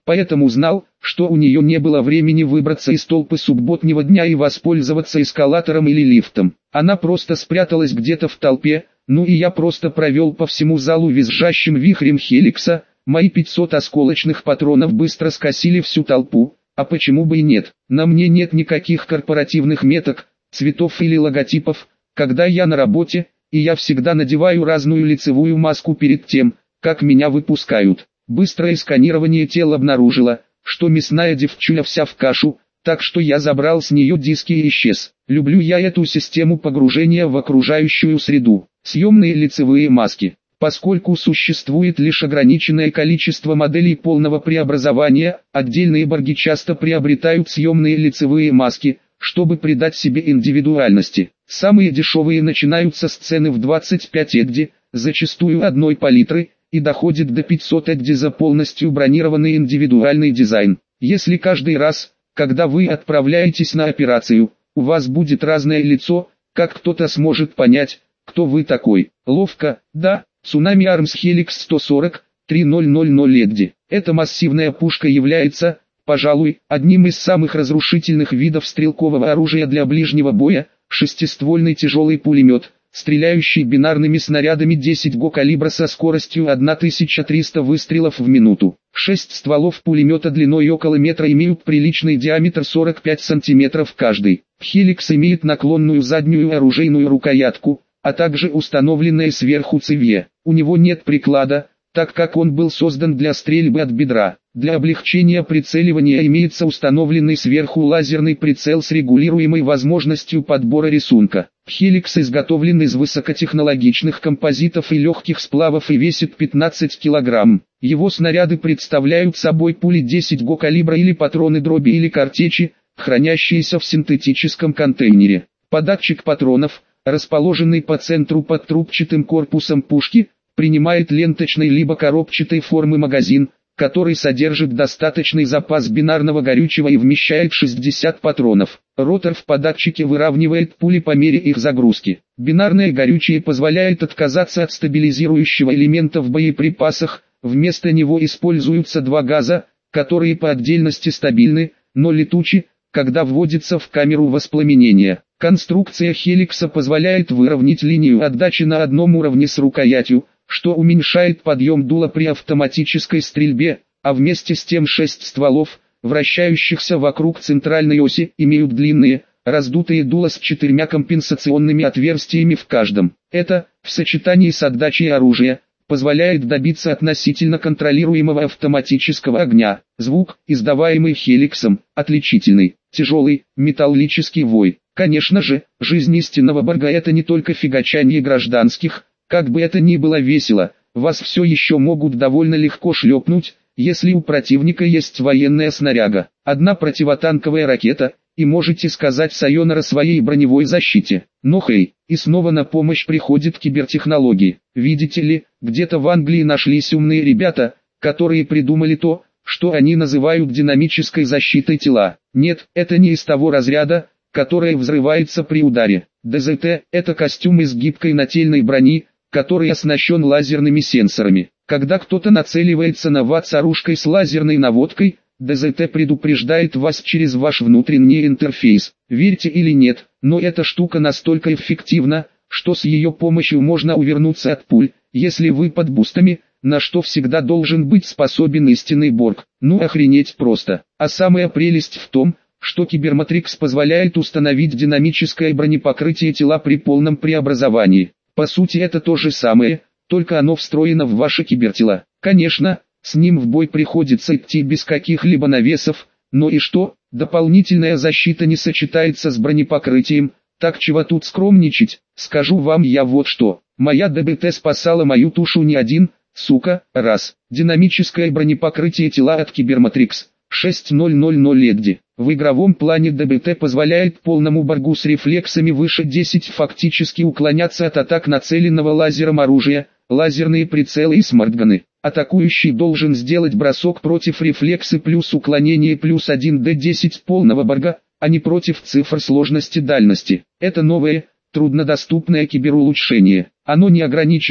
поэтому знал, что у нее не было времени выбраться из толпы субботнего дня и воспользоваться эскалатором или лифтом. Она просто спряталась где-то в толпе, ну и я просто провел по всему залу визжащим вихрем Хеликса. Мои 500 осколочных патронов быстро скосили всю толпу, а почему бы и нет? На мне нет никаких корпоративных меток, цветов или логотипов, когда я на работе, и я всегда надеваю разную лицевую маску перед тем, как меня выпускают. Быстрое сканирование тела обнаружило, что мясная девчуля вся в кашу, так что я забрал с нее диски и исчез. Люблю я эту систему погружения в окружающую среду. Съемные лицевые маски. Поскольку существует лишь ограниченное количество моделей полного преобразования, отдельные борги часто приобретают съемные лицевые маски, чтобы придать себе индивидуальности. Самые дешевые начинаются с цены в 25 EGD, зачастую одной палитры, и доходит до 500 EGD за полностью бронированный индивидуальный дизайн. Если каждый раз, когда вы отправляетесь на операцию, у вас будет разное лицо, как кто-то сможет понять, кто вы такой. Ловко, да? Tsunami Arms Helix 140, 3000 EGD. Эта массивная пушка является, пожалуй, одним из самых разрушительных видов стрелкового оружия для ближнего боя, шестиствольный тяжелый пулемет, стреляющий бинарными снарядами 10 го калибра со скоростью 1300 выстрелов в минуту. 6 стволов пулемета длиной около метра имеют приличный диаметр 45 см каждый. Helix имеет наклонную заднюю оружейную рукоятку, а также установленное сверху цевье. У него нет приклада, так как он был создан для стрельбы от бедра. Для облегчения прицеливания имеется установленный сверху лазерный прицел с регулируемой возможностью подбора рисунка. Helix изготовлен из высокотехнологичных композитов и легких сплавов и весит 15 кг. Его снаряды представляют собой пули 10 го калибра или патроны дроби или картечи, хранящиеся в синтетическом контейнере. Податчик патронов, расположенный по центру под трубчатым корпусом пушки, принимает ленточной либо коробчатой формы магазин, который содержит достаточный запас бинарного горючего и вмещает 60 патронов. Ротор в податчике выравнивает пули по мере их загрузки. Бинарное горючее позволяет отказаться от стабилизирующего элемента в боеприпасах, вместо него используются два газа, которые по отдельности стабильны, но летучи, когда вводится в камеру воспламенения. Конструкция Хеликса позволяет выровнять линию отдачи на одном уровне с рукоятью, что уменьшает подъем дула при автоматической стрельбе, а вместе с тем 6 стволов, вращающихся вокруг центральной оси, имеют длинные, раздутые дула с 4 компенсационными отверстиями в каждом. Это, в сочетании с отдачей оружия, позволяет добиться относительно контролируемого автоматического огня. Звук, издаваемый Хеликсом, отличительный, тяжелый, металлический вой. Конечно же, жизнь истинного борга — это не только фигачанье гражданских. Как бы это ни было весело, вас все еще могут довольно легко шлепнуть, если у противника есть военная снаряга. Одна противотанковая ракета, и можете сказать сайонара своей броневой защите. Но хей, и снова на помощь приходят кибертехнологии. Видите ли, где-то в Англии нашлись умные ребята, которые придумали то, что они называют динамической защитой тела. Нет, это не из того разряда, которое взрывается при ударе. ДЗТ – это костюм из гибкой нательной брони, который оснащен лазерными сенсорами. Когда кто-то нацеливается на вас с оружкой с лазерной наводкой, ДЗТ предупреждает вас через ваш внутренний интерфейс. Верьте или нет, но эта штука настолько эффективна, что с ее помощью можно увернуться от пуль, если вы под бустами, на что всегда должен быть способен истинный борг. Ну охренеть просто. А самая прелесть в том, что Киберматрикс позволяет установить динамическое бронепокрытие тела при полном преобразовании. По сути это то же самое, только оно встроено в ваше кибертело. Конечно, с ним в бой приходится идти без каких-либо навесов, но и что, дополнительная защита не сочетается с бронепокрытием, так чего тут скромничать, скажу вам я вот что. Моя ДБТ спасала мою тушу не один, сука, раз. Динамическое бронепокрытие тела от Киберматрикс. 6000 EGD. В игровом плане ДБТ позволяет полному боргу с рефлексами выше 10 фактически уклоняться от атак нацеленного лазером оружия, лазерные прицелы и смартганы. Атакующий должен сделать бросок против рефлексы плюс уклонение плюс 1d10 полного борга, а не против цифр сложности дальности. Это новое, труднодоступное киберулучшение. Оно не ограничено,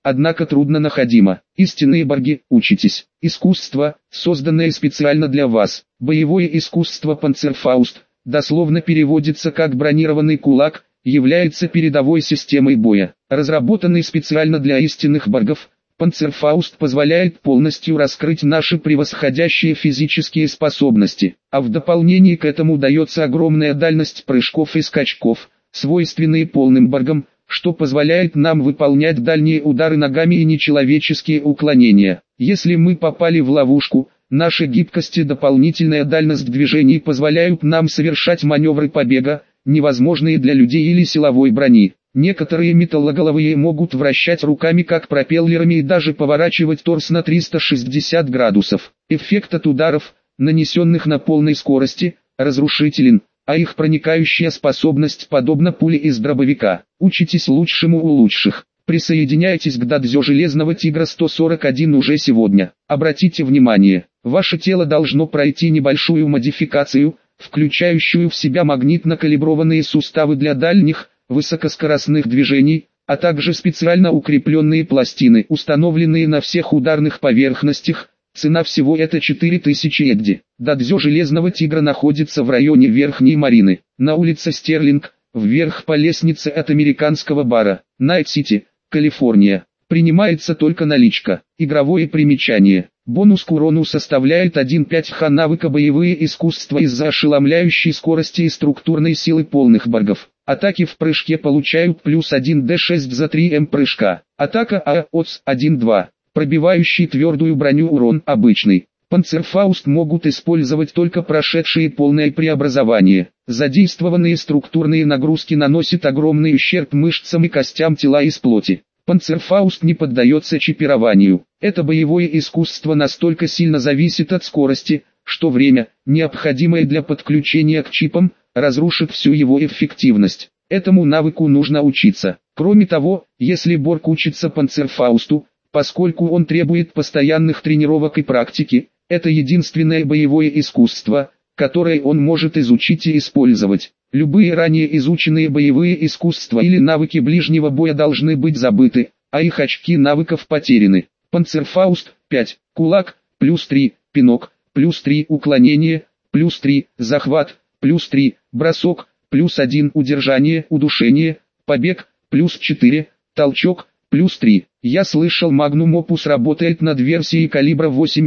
однако трудно находимо. Истинные борги, учитесь. Искусство, созданное специально для вас. Боевое искусство Панцерфауст, дословно переводится как бронированный кулак, является передовой системой боя. Разработанный специально для истинных боргов, Панцерфауст позволяет полностью раскрыть наши превосходящие физические способности, а в дополнение к этому дается огромная дальность прыжков и скачков, свойственные полным боргам, что позволяет нам выполнять дальние удары ногами и нечеловеческие уклонения. Если мы попали в ловушку, наша гибкость и дополнительная дальность движений позволяют нам совершать маневры побега, невозможные для людей или силовой брони. Некоторые металлоголовые могут вращать руками как пропеллерами и даже поворачивать торс на 360 градусов. Эффект от ударов, нанесенных на полной скорости, разрушителен, а их проникающая способность подобна пуле из дробовика. Учитесь лучшему у лучших. Присоединяйтесь к дадзё Железного Тигра 141 уже сегодня. Обратите внимание, ваше тело должно пройти небольшую модификацию, включающую в себя магнитно-калиброванные суставы для дальних, высокоскоростных движений, а также специально укрепленные пластины, установленные на всех ударных поверхностях. Цена всего это 4000 эгди. Дадзё Железного Тигра находится в районе Верхней Марины, на улице Стерлинг, вверх по лестнице от американского бара, Найт-Сити, Калифорния. Принимается только наличка. Игровое примечание. Бонус к урону составляет 1.5 х навыка боевые искусства из-за ошеломляющей скорости и структурной силы полных боргов. Атаки в прыжке получают плюс 1d6 за 3 м прыжка. Атака АОЦ 1-2. Пробивающий твердую броню урон обычный. Панцерфауст могут использовать только прошедшие полное преобразование. Задействованные структурные нагрузки наносят огромный ущерб мышцам и костям тела из плоти. Панцерфауст не поддается чипированию. Это боевое искусство настолько сильно зависит от скорости, что время, необходимое для подключения к чипам, разрушит всю его эффективность. Этому навыку нужно учиться. Кроме того, если Борг учится Панцерфаусту, поскольку он требует постоянных тренировок и практики, это единственное боевое искусство, которое он может изучить и использовать. Любые ранее изученные боевые искусства или навыки ближнего боя должны быть забыты, а их очки навыков потеряны. Панцерфауст 5, кулак, плюс 3, пинок, плюс 3 уклонение, плюс 3 захват, плюс 3 бросок, плюс 1 удержание, удушение, побег, плюс 4 толчок, плюс 3. Я слышал, Magnum Opus работает над версией калибра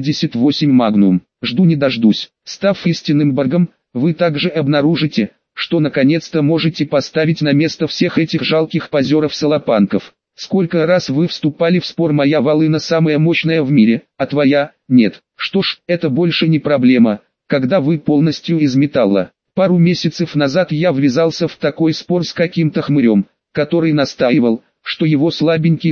88 Magnum. Жду не дождусь. Став истинным боргом, вы также обнаружите, что наконец-то можете поставить на место всех этих жалких позеров-салопанков. Сколько раз вы вступали в спор: моя волына самая мощная в мире, а твоя – нет. Что ж, это больше не проблема, когда вы полностью из металла. Пару месяцев назад я ввязался в такой спор с каким-то хмырем, который настаивал, что его слабенький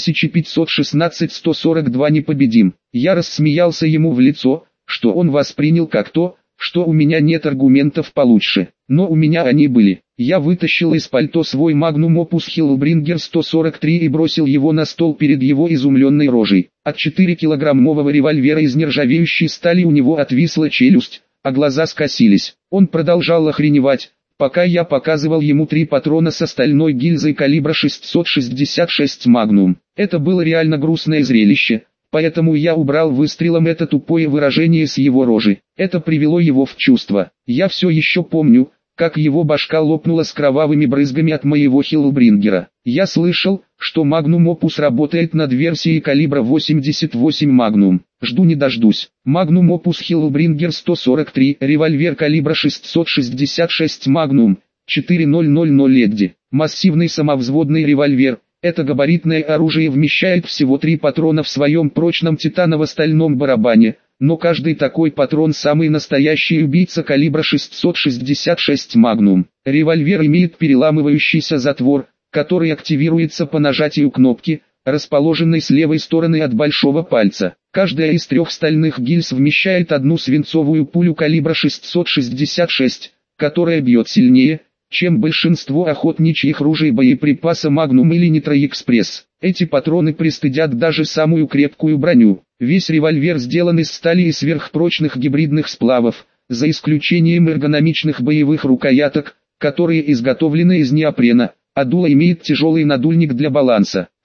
3516-142 непобедим. Я рассмеялся ему в лицо, что он воспринял как то, что у меня нет аргументов получше. Но у меня они были. Я вытащил из пальто свой Magnum Opus Hellbringer 143 и бросил его на стол перед его изумленной рожей. От 4-килограммового револьвера из нержавеющей стали у него отвисла челюсть, а глаза скосились. Он продолжал охреневать, пока я показывал ему 3 патрона со стальной гильзой калибра 666 Magnum. Это было реально грустное зрелище, поэтому я убрал выстрелом это тупое выражение с его рожи. Это привело его в чувство. Я все еще помню, как его башка лопнула с кровавыми брызгами от моего Хиллбрингера. Я слышал, что Magnum Opus работает над версией калибра 88 Magnum. Жду не дождусь. Magnum Opus Hellbringer 143, револьвер калибра 666 Magnum, 4000 эгди. Массивный самовзводный револьвер. Это габаритное оружие вмещает всего 3 патрона в своем прочном титаново-стальном барабане, но каждый такой патрон самый настоящий убийца калибра 666 Magnum. Револьвер имеет переламывающийся затвор, который активируется по нажатию кнопки, расположенной с левой стороны от большого пальца. Каждая из 3 стальных гильз вмещает одну свинцовую пулю калибра 666, которая бьет сильнее, чем большинство охотничьих ружей боеприпаса Magnum или Nitro Express. Эти патроны пристыдят даже самую крепкую броню. Весь револьвер сделан из стали и сверхпрочных гибридных сплавов, за исключением эргономичных боевых рукояток, которые изготовлены из неопрена, а дуло имеет тяжелый надульник для баланса.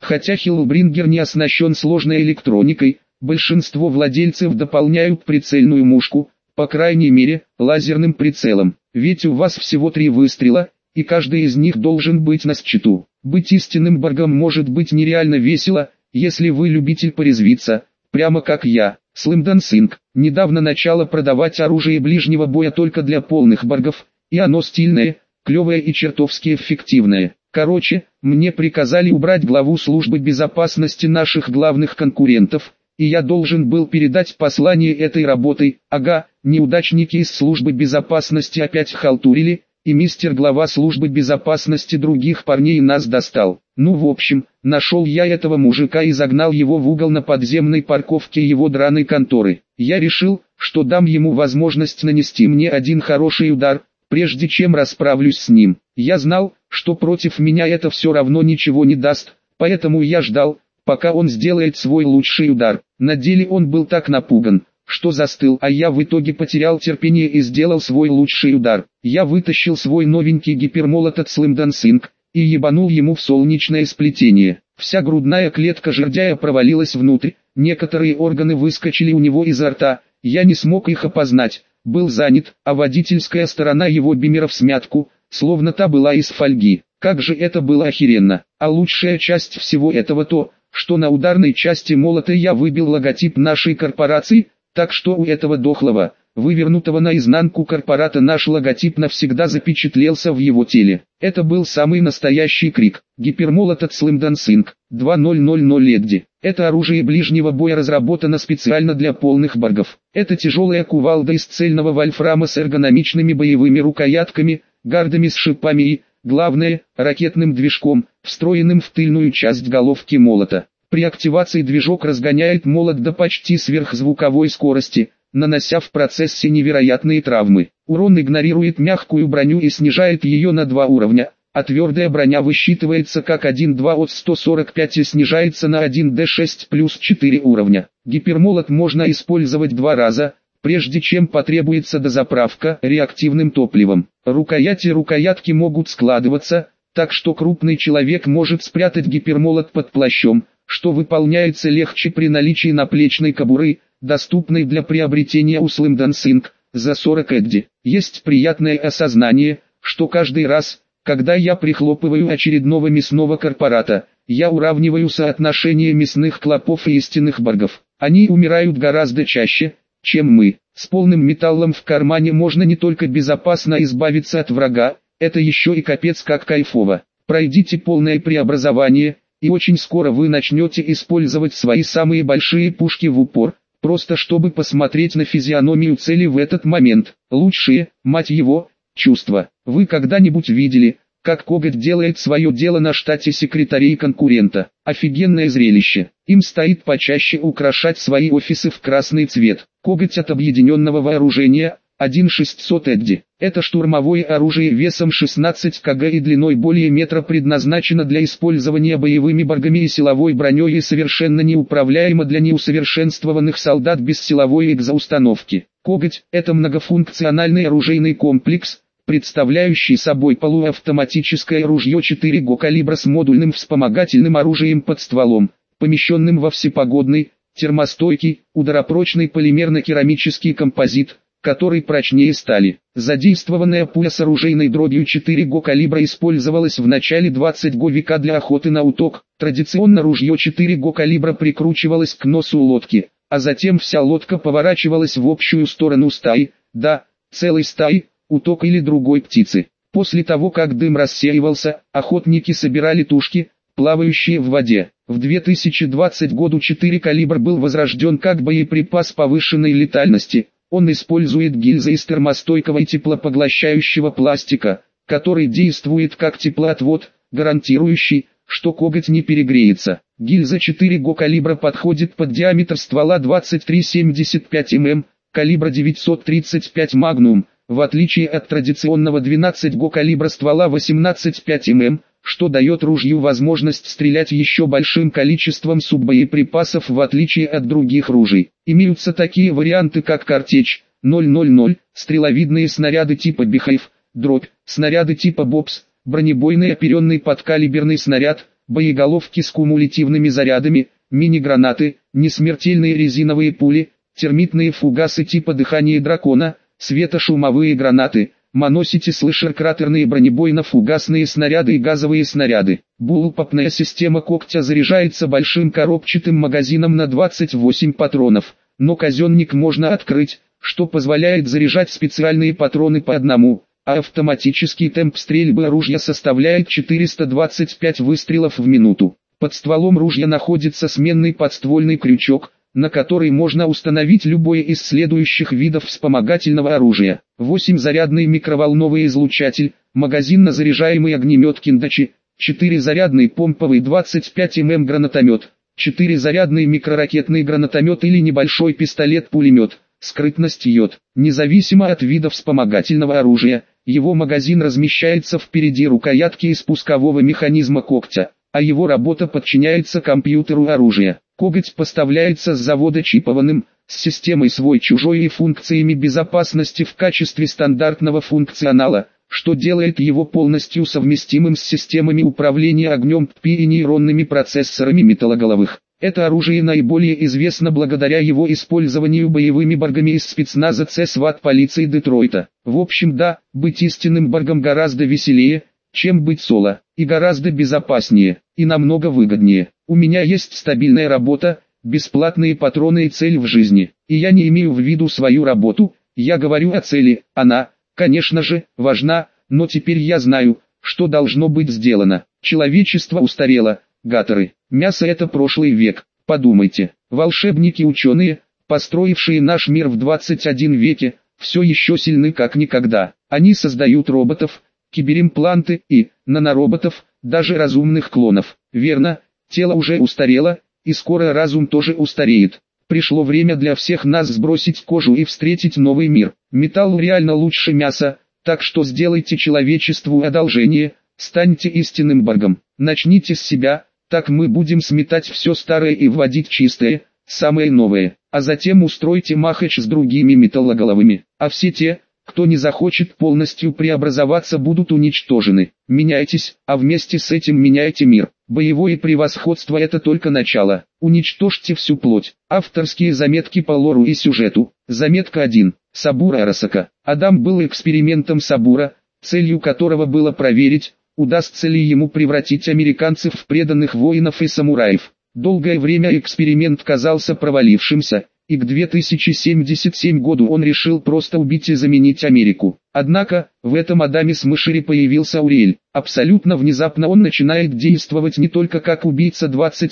Хотя Hellbringer не оснащен сложной электроникой, большинство владельцев дополняют прицельную мушку, по крайней мере, лазерным прицелом. Ведь у вас всего 3 выстрела, и каждый из них должен быть на счету. Быть истинным баргом может быть нереально весело, если вы любитель порезвиться, прямо как я. Slim Dancing недавно начала продавать оружие ближнего боя только для полных баргов, и оно стильное, клевое и чертовски эффективное. Короче, мне приказали убрать главу службы безопасности наших главных конкурентов, и я должен был передать послание этой работой. Ага, неудачники из службы безопасности опять халтурили, и мистер глава службы безопасности других парней нас достал. Ну в общем, нашел я этого мужика и загнал его в угол на подземной парковке его драной конторы. Я решил, что дам ему возможность нанести мне один хороший удар, прежде чем расправлюсь с ним. Я знал, что против меня это все равно ничего не даст, поэтому я ждал, пока он сделает свой лучший удар. На деле он был так напуган, что застыл, а я в итоге потерял терпение и сделал свой лучший удар. Я вытащил свой новенький гипермолот от Slim Dancing и ебанул ему в солнечное сплетение. Вся грудная клетка жердяя провалилась внутрь, некоторые органы выскочили у него изо рта, я не смог их опознать, был занят, а водительская сторона его бимера всмятку, словно та была из фольги. Как же это было охеренно. А лучшая часть всего этого то, что на ударной части молота я выбил логотип нашей корпорации, так что у этого дохлого, вывернутого наизнанку корпората наш логотип навсегда запечатлелся в его теле. Это был самый настоящий крик. Гипермолот от Slim Dancing 2000 Эдди. Это оружие ближнего боя разработано специально для полных баргов. Это тяжелая кувалда из цельного вольфрама с эргономичными боевыми рукоятками, гардами с шипами и, главное, ракетным движком, встроенным в тыльную часть головки молота. При активации движок разгоняет молот до почти сверхзвуковой скорости, нанося в процессе невероятные травмы. Урон игнорирует мягкую броню и снижает ее на 2 уровня, а твердая броня высчитывается как 1-2 от 145 и снижается на 1d6 плюс 4 уровня. Гипермолот можно использовать 2 раза, прежде чем потребуется дозаправка реактивным топливом. Рукоятки могут складываться, так что крупный человек может спрятать гипермолот под плащом, что выполняется легче при наличии наплечной кобуры, доступной для приобретения у Slim Dancing, за 40 Эдди. Есть приятное осознание, что каждый раз, когда я прихлопываю очередного мясного корпората, я уравниваю соотношение мясных клопов и истинных баргов. Они умирают гораздо чаще, чем мы. С полным металлом в кармане можно не только безопасно избавиться от врага, это еще и капец как кайфово. Пройдите полное преобразование, и очень скоро вы начнете использовать свои самые большие пушки в упор, просто чтобы посмотреть на физиономию цели в этот момент. Лучшие, мать его, чувства. Вы когда-нибудь видели, как Коготь делает свое дело на штате секретарей конкурента? Офигенное зрелище. Им стоит почаще украшать свои офисы в красный цвет. Коготь от объединенного вооружения, 1600 Эдди. Это штурмовое оружие весом 16 кг и длиной более метра предназначено для использования боевыми баргами и силовой броней и совершенно неуправляемо для неусовершенствованных солдат без силовой экзоустановки. Коготь – это многофункциональный оружейный комплекс, представляющий собой полуавтоматическое ружье 4г калибра с модульным вспомогательным оружием под стволом, помещенным во всепогодный, термостойкий, ударопрочный полимерно-керамический композит, который прочнее стали. Задействованная пуля с оружейной дробью 4г калибра использовалась в начале 20 века для охоты на уток. Традиционно ружье 4г калибра прикручивалось к носу лодки, а затем вся лодка поворачивалась в общую сторону стаи, да, целой стаи, уток или другой птицы. После того как дым рассеивался, охотники собирали тушки, плавающие в воде. В 2020 году 4 калибр был возрожден как боеприпас повышенной летальности. Он использует гильзы из термостойкого и теплопоглощающего пластика, который действует как теплоотвод, гарантирующий, что коготь не перегреется. Гильза 4г калибра подходит под диаметр ствола 23,75 мм, калибра 935 Magnum, в отличие от традиционного 12г калибра ствола 18,5 мм, что дает ружью возможность стрелять еще большим количеством суббоеприпасов в отличие от других ружей. Имеются такие варианты как картечь, 000, стреловидные снаряды типа Beehive, дробь, снаряды типа Bobs, бронебойный оперенный подкалиберный снаряд, боеголовки с кумулятивными зарядами, мини-гранаты, несмертельные резиновые пули, термитные фугасы типа дыхания дракона, светошумовые гранаты, моносити слэшер-кратерные бронебойно-фугасные снаряды и газовые снаряды. Буллпапная система когтя заряжается большим коробчатым магазином на 28 патронов, но казенник можно открыть, что позволяет заряжать специальные патроны по одному, а автоматический темп стрельбы ружья составляет 425 выстрелов в минуту. Под стволом ружья находится сменный подствольный крючок, на который можно установить любое из следующих видов вспомогательного оружия. 8-зарядный микроволновый излучатель, магазинно-заряжаемый огнемет Киндачи, 4-зарядный помповый 25 мм гранатомет, 4-зарядный микроракетный гранатомет или небольшой пистолет-пулемет. Скрытность йод. Независимо от вида вспомогательного оружия, его магазин размещается впереди рукоятки и спускового механизма когтя, а его работа подчиняется компьютеру оружия. Коготь поставляется с завода чипованным, с системой свой-чужой и функциями безопасности в качестве стандартного функционала, что делает его полностью совместимым с системами управления огнем ППИ и нейронными процессорами металлоголовых. Это оружие наиболее известно благодаря его использованию боевыми боргами из спецназа ЦСВАТ полиции Детройта. В общем, да, быть истинным боргом гораздо веселее, чем быть соло, и гораздо безопаснее, и намного выгоднее. У меня есть стабильная работа, бесплатные патроны и цель в жизни, и я не имею в виду свою работу, я говорю о цели. Она, конечно же, важна, но теперь я знаю, что должно быть сделано. Человечество устарело, гаторы. Мясо — это прошлый век, подумайте. Волшебники-ученые, построившие наш мир в 21 веке, все еще сильны как никогда. Они создают роботов, киберимпланты и нанороботов, даже разумных клонов. Верно, тело уже устарело, и скоро разум тоже устареет. Пришло время для всех нас сбросить кожу и встретить новый мир. Металл реально лучше мяса, так что сделайте человечеству одолжение, станьте истинным боргом. Начните с себя. Так мы будем сметать все старое и вводить чистое, самое новое, а затем устройте махач с другими металлоголовыми, а все те, кто не захочет полностью преобразоваться, будут уничтожены. Меняйтесь, а вместе с этим меняйте мир. Боевое превосходство — это только начало. Уничтожьте всю плоть. Авторские заметки по лору и сюжету. Заметка 1. Сабура Арасака. Адам был экспериментом Сабура, целью которого было проверить, удастся ли ему превратить американцев в преданных воинов и самураев. Долгое время эксперимент казался провалившимся, и к 2077 году он решил просто убить и заменить Америку. Однако, в этом Адаме Смешере появился Уриэль. Абсолютно внезапно он начинает действовать не только как убийца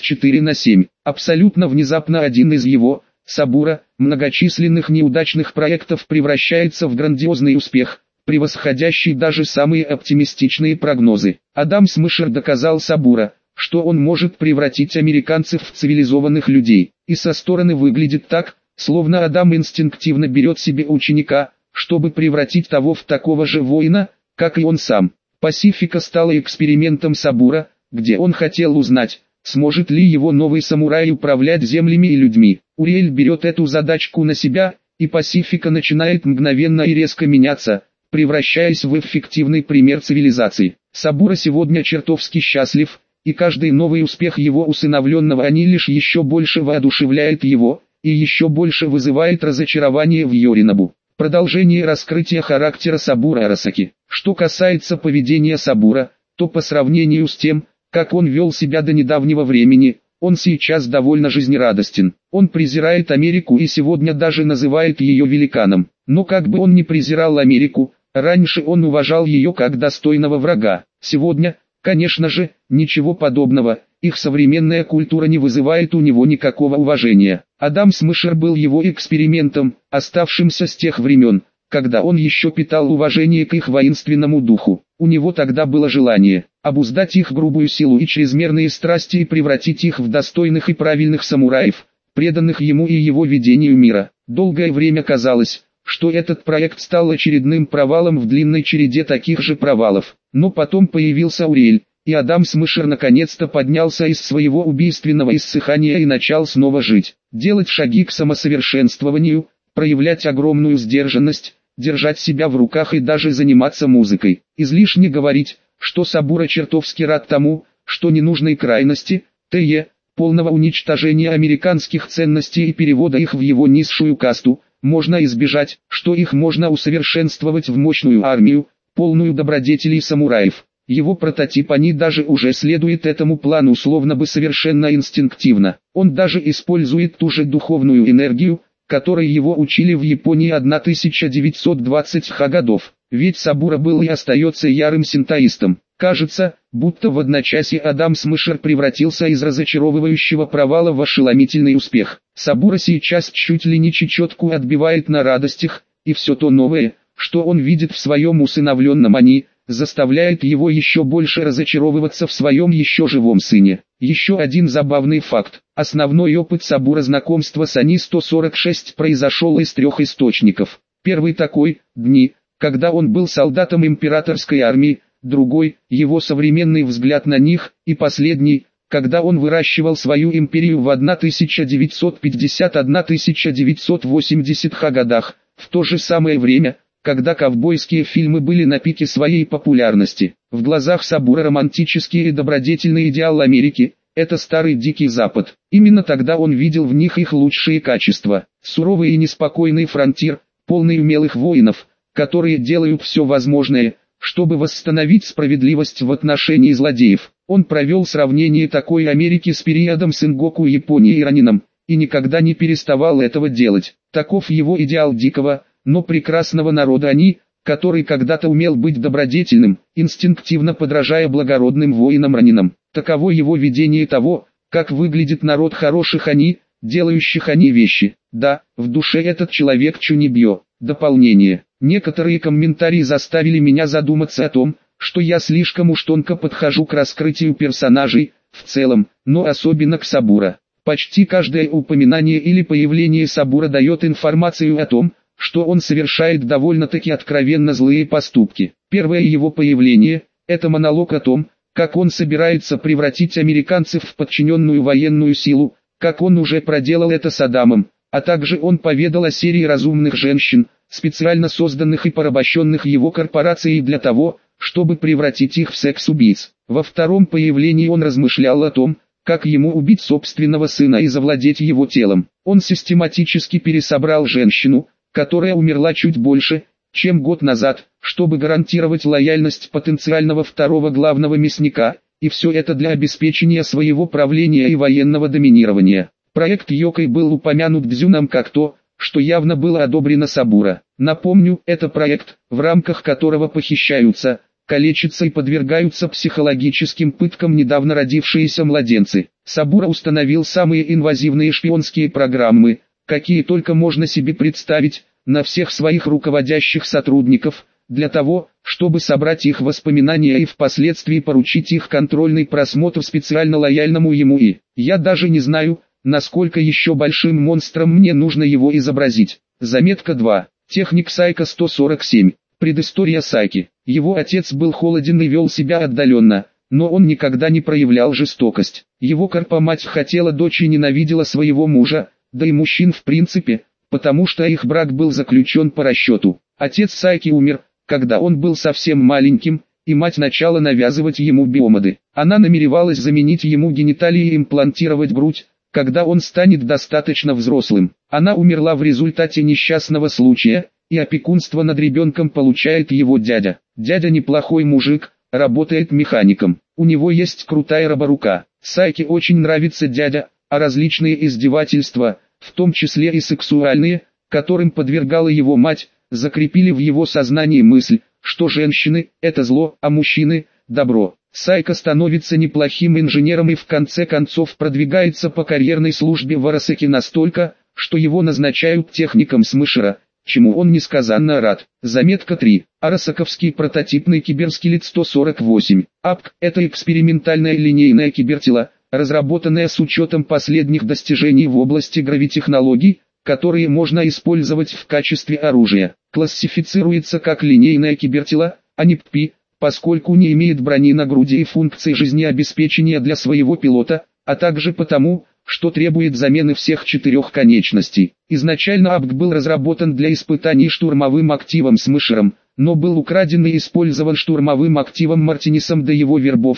24/7. Абсолютно внезапно один из его, Сабура, многочисленных неудачных проектов превращается в грандиозный успех, превосходящий даже самые оптимистичные прогнозы. Адам Смешер доказал Сабура, что он может превратить американцев в цивилизованных людей, и со стороны выглядит так, словно Адам инстинктивно берет себе ученика, чтобы превратить того в такого же воина, как и он сам. Пасифика стала экспериментом Сабура, где он хотел узнать, сможет ли его новый самурай управлять землями и людьми. Уриэль берет эту задачку на себя, и Пасифика начинает мгновенно и резко меняться, превращаясь в эффективный пример цивилизации. Сабура сегодня чертовски счастлив, и каждый новый успех его усыновленного Они лишь еще больше воодушевляет его, и еще больше вызывает разочарование в Йоринобу. Продолжение раскрытия характера Сабура Арасаки. Что касается поведения Сабура, то по сравнению с тем, как он вел себя до недавнего времени, он сейчас довольно жизнерадостен. Он презирает Америку и сегодня даже называет ее великаном. Но как бы он ни презирал Америку, раньше он уважал ее как достойного врага. Сегодня, конечно же, ничего подобного, их современная культура не вызывает у него никакого уважения. Адам Смешер был его экспериментом, оставшимся с тех времен, когда он еще питал уважение к их воинственному духу. У него тогда было желание обуздать их грубую силу и чрезмерные страсти и превратить их в достойных и правильных самураев, преданных ему и его видению мира. Долгое время казалось, что этот проект стал очередным провалом в длинной череде таких же провалов. Но потом появился Уриэль, и Адам Смешер наконец-то поднялся из своего убийственного иссыхания и начал снова жить, делать шаги к самосовершенствованию, проявлять огромную сдержанность, держать себя в руках и даже заниматься музыкой. Излишне говорить, что Сабура чертовски рад тому, что ненужной крайности, т.е. полного уничтожения американских ценностей и перевода их в его низшую касту, можно избежать, что их можно усовершенствовать в мощную армию, полную добродетелей самураев. Его прототип они даже уже следует этому плану словно бы совершенно инстинктивно. Он даже использует ту же духовную энергию, которой его учили в Японии 1920-х годов. Ведь Сабура был и остается ярым синтоистом. Кажется, будто в одночасье Адам Смышер превратился из разочаровывающего провала в ошеломительный успех. Сабура сейчас чуть ли не чечетку отбивает на радостях, и все то новое, что он видит в своем усыновленном Ани, заставляет его еще больше разочаровываться в своем еще живом сыне. Еще один забавный факт. Основной опыт Сабура знакомства с Ани-146 произошел из трех источников. Первый такой – дни, когда он был солдатом императорской армии, другой – его современный взгляд на них, и последний – когда он выращивал свою империю в 1950-1980 годах, в то же самое время – когда ковбойские фильмы были на пике своей популярности. В глазах Сабура романтический и добродетельный идеал Америки – это старый Дикий Запад. Именно тогда он видел в них их лучшие качества. Суровый и неспокойный фронтир, полный умелых воинов, которые делают все возможное, чтобы восстановить справедливость в отношении злодеев. Он провел сравнение такой Америки с периодом Сенгоку Японии и Ранином, и никогда не переставал этого делать. Таков его идеал дикого, но прекрасного народа Ани, который когда-то умел быть добродетельным, инстинктивно подражая благородным воинам-ранинам. Таково его видение того, как выглядит народ хороших Ани, делающих Ани вещи. Да, в душе этот человек Чунибьё. Дополнение. Некоторые комментарии заставили меня задуматься о том, что я слишком уж тонко подхожу к раскрытию персонажей, в целом, но особенно к Сабура. Почти каждое упоминание или появление Сабура дает информацию о том, что он совершает довольно-таки откровенно злые поступки. Первое его появление – это монолог о том, как он собирается превратить американцев в подчиненную военную силу, как он уже проделал это с Адамом, а также он поведал о серии разумных женщин, специально созданных и порабощенных его корпорацией для того, чтобы превратить их в секс-убийц. Во втором появлении он размышлял о том, как ему убить собственного сына и завладеть его телом. Он систематически пересобрал женщину, которая умерла чуть больше, чем год назад, чтобы гарантировать лояльность потенциального второго главного мясника, и все это для обеспечения своего правления и военного доминирования. Проект Йокой был упомянут Дзюном как то, что явно было одобрено Сабура. Напомню, это проект, в рамках которого похищаются, калечатся и подвергаются психологическим пыткам недавно родившиеся младенцы. Сабура установил самые инвазивные шпионские программы, какие только можно себе представить, на всех своих руководящих сотрудников, для того, чтобы собрать их воспоминания и впоследствии поручить их контрольный просмотр специально лояльному ему и. Я даже не знаю, насколько еще большим монстром мне нужно его изобразить. Заметка 2. Техник Сайка 147. Предыстория Сайки. Его отец был холоден и вел себя отдаленно, но он никогда не проявлял жестокость. Его корпомать хотела дочь и ненавидела своего мужа, да и мужчин в принципе, потому что их брак был заключен по расчету. Отец Сайки умер, когда он был совсем маленьким, и мать начала навязывать ему биомоды. Она намеревалась заменить ему гениталии и имплантировать грудь, когда он станет достаточно взрослым. Она умерла в результате несчастного случая, и опекунство над ребенком получает его дядя. Дядя неплохой мужик, работает механиком. У него есть крутая роборука. Сайке очень нравится дядя, а различные издевательства, в том числе и сексуальные, которым подвергала его мать, закрепили в его сознании мысль, что женщины – это зло, а мужчины – добро. Сайка становится неплохим инженером и в конце концов продвигается по карьерной службе в Арасаки настолько, что его назначают техником Смышера, чему он несказанно рад. Заметка 3. Арасаковский прототипный киберскелет 148. АПК – это экспериментальное линейное кибертело, разработанное с учетом последних достижений в области гравитехнологий, которые можно использовать в качестве оружия. Классифицируется как линейное кибертело, а не ППИ, поскольку не имеет брони на груди и функций жизнеобеспечения для своего пилота, а также потому, что требует замены всех 4 конечностей. Изначально АПК был разработан для испытаний штурмовым активом Смышером, но был украден и использован штурмовым активом Мартинесом до его вербовки,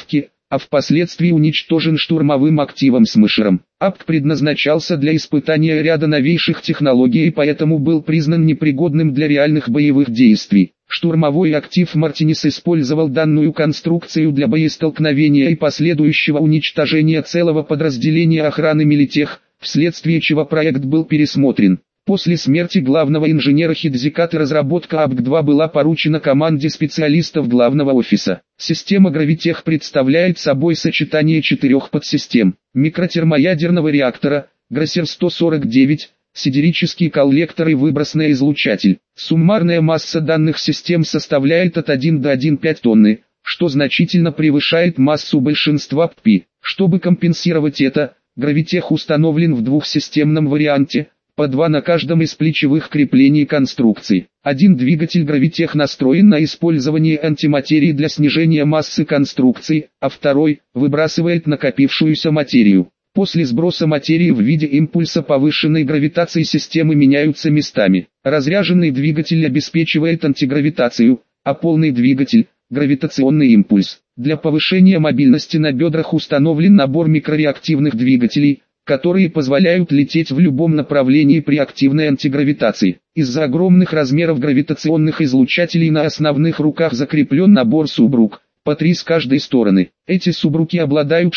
а впоследствии уничтожен штурмовым активом Смешером. АПК предназначался для испытания ряда новейших технологий и поэтому был признан непригодным для реальных боевых действий. Штурмовой актив Мартинес использовал данную конструкцию для боестолкновения и последующего уничтожения целого подразделения охраны Милитех, вследствие чего проект был пересмотрен. После смерти главного инженера Хидзикаты разработка АПК-2 была поручена команде специалистов главного офиса. Система Гравитех представляет собой сочетание 4 подсистем: микротермоядерного реактора, Гроссер-149, сидерический коллектор и выбросный излучатель. Суммарная масса данных систем составляет от 1 до 1,5 тонны, что значительно превышает массу большинства ППИ. Чтобы компенсировать это, Гравитех установлен в двухсистемном варианте, по 2 на каждом из плечевых креплений конструкции. Один двигатель Гравитех настроен на использование антиматерии для снижения массы конструкции, а второй выбрасывает накопившуюся материю. После сброса материи в виде импульса повышенной гравитации системы меняются местами. Разряженный двигатель обеспечивает антигравитацию, а полный двигатель – гравитационный импульс. Для повышения мобильности на бедрах установлен набор микрореактивных двигателей, которые позволяют лететь в любом направлении при активной антигравитации. Из-за огромных размеров гравитационных излучателей на основных руках закреплен набор субрук, по 3 с каждой стороны. Эти субруки обладают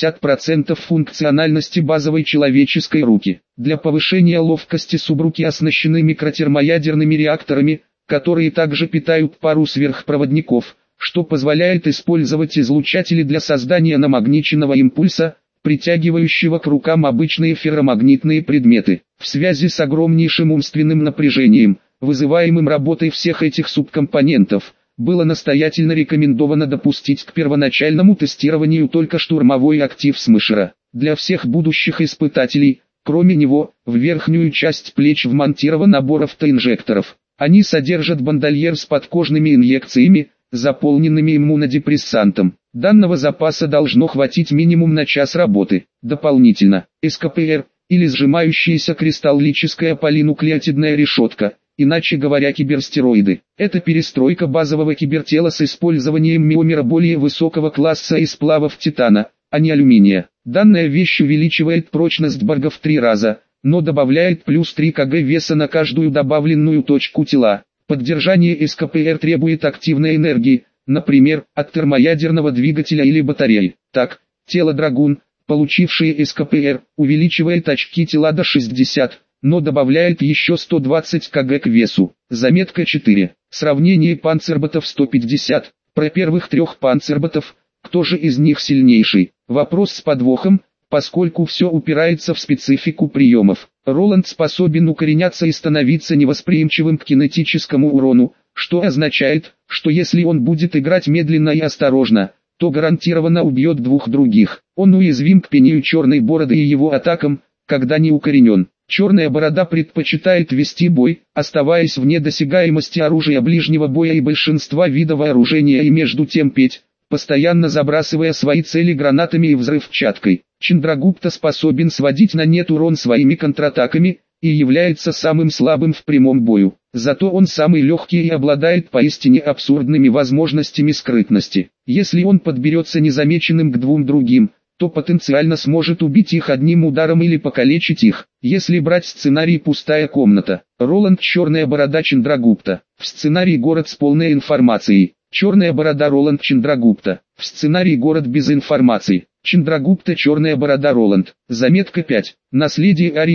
60% функциональности базовой человеческой руки. Для повышения ловкости субруки оснащены микротермоядерными реакторами, которые также питают пару сверхпроводников, что позволяет использовать излучатели для создания намагниченного импульса, притягивающего к рукам обычные ферромагнитные предметы. В связи с огромнейшим умственным напряжением, вызываемым работой всех этих субкомпонентов, было настоятельно рекомендовано допустить к первоначальному тестированию только штурмовой актив Смешера. Для всех будущих испытателей, кроме него, в верхнюю часть плеч вмонтирован набор автоинжекторов. Они содержат бандольер с подкожными инъекциями, заполненными иммунодепрессантом. Данного запаса должно хватить минимум на час работы. Дополнительно, СКПР, или сжимающаяся кристаллическая полинуклеотидная решетка, иначе говоря киберстероиды. Это перестройка базового кибертела с использованием миомера более высокого класса из сплавов титана, а не алюминия. Данная вещь увеличивает прочность барга в 3 раза, но добавляет плюс 3 кг веса на каждую добавленную точку тела. Поддержание СКПР требует активной энергии, например, от термоядерного двигателя или батареи. Так, тело Драгун, получившее СКПР, увеличивает очки тела до 60, но добавляет еще 120 кг к весу. Заметка 4. Сравнение панцерботов 150. Про первых 3 панцерботов, кто же из них сильнейший? Вопрос с подвохом, поскольку все упирается в специфику приемов. Роланд способен укореняться и становиться невосприимчивым к кинетическому урону, что означает, что если он будет играть медленно и осторожно, то гарантированно убьет 2 других. Он уязвим к пению черной бороды и его атакам, когда не укоренен. Черная борода предпочитает вести бой, оставаясь вне досягаемости оружия ближнего боя и большинства видов вооружения и между тем петь, постоянно забрасывая свои цели гранатами и взрывчаткой. Чандрагупта способен сводить на нет урон своими контратаками, и является самым слабым в прямом бою. Зато он самый легкий и обладает поистине абсурдными возможностями скрытности. Если он подберется незамеченным к 2 другим, то потенциально сможет убить их одним ударом или покалечить их. Если брать сценарий «Пустая комната», Роланд Черная борода Чандрагупта. В сценарии «Город с полной информацией», Черная борода Роланд Чандрагупта. В сценарии «Город без информации», Чандрагупта Черная борода Роланд. Заметка 5. Наследие Ари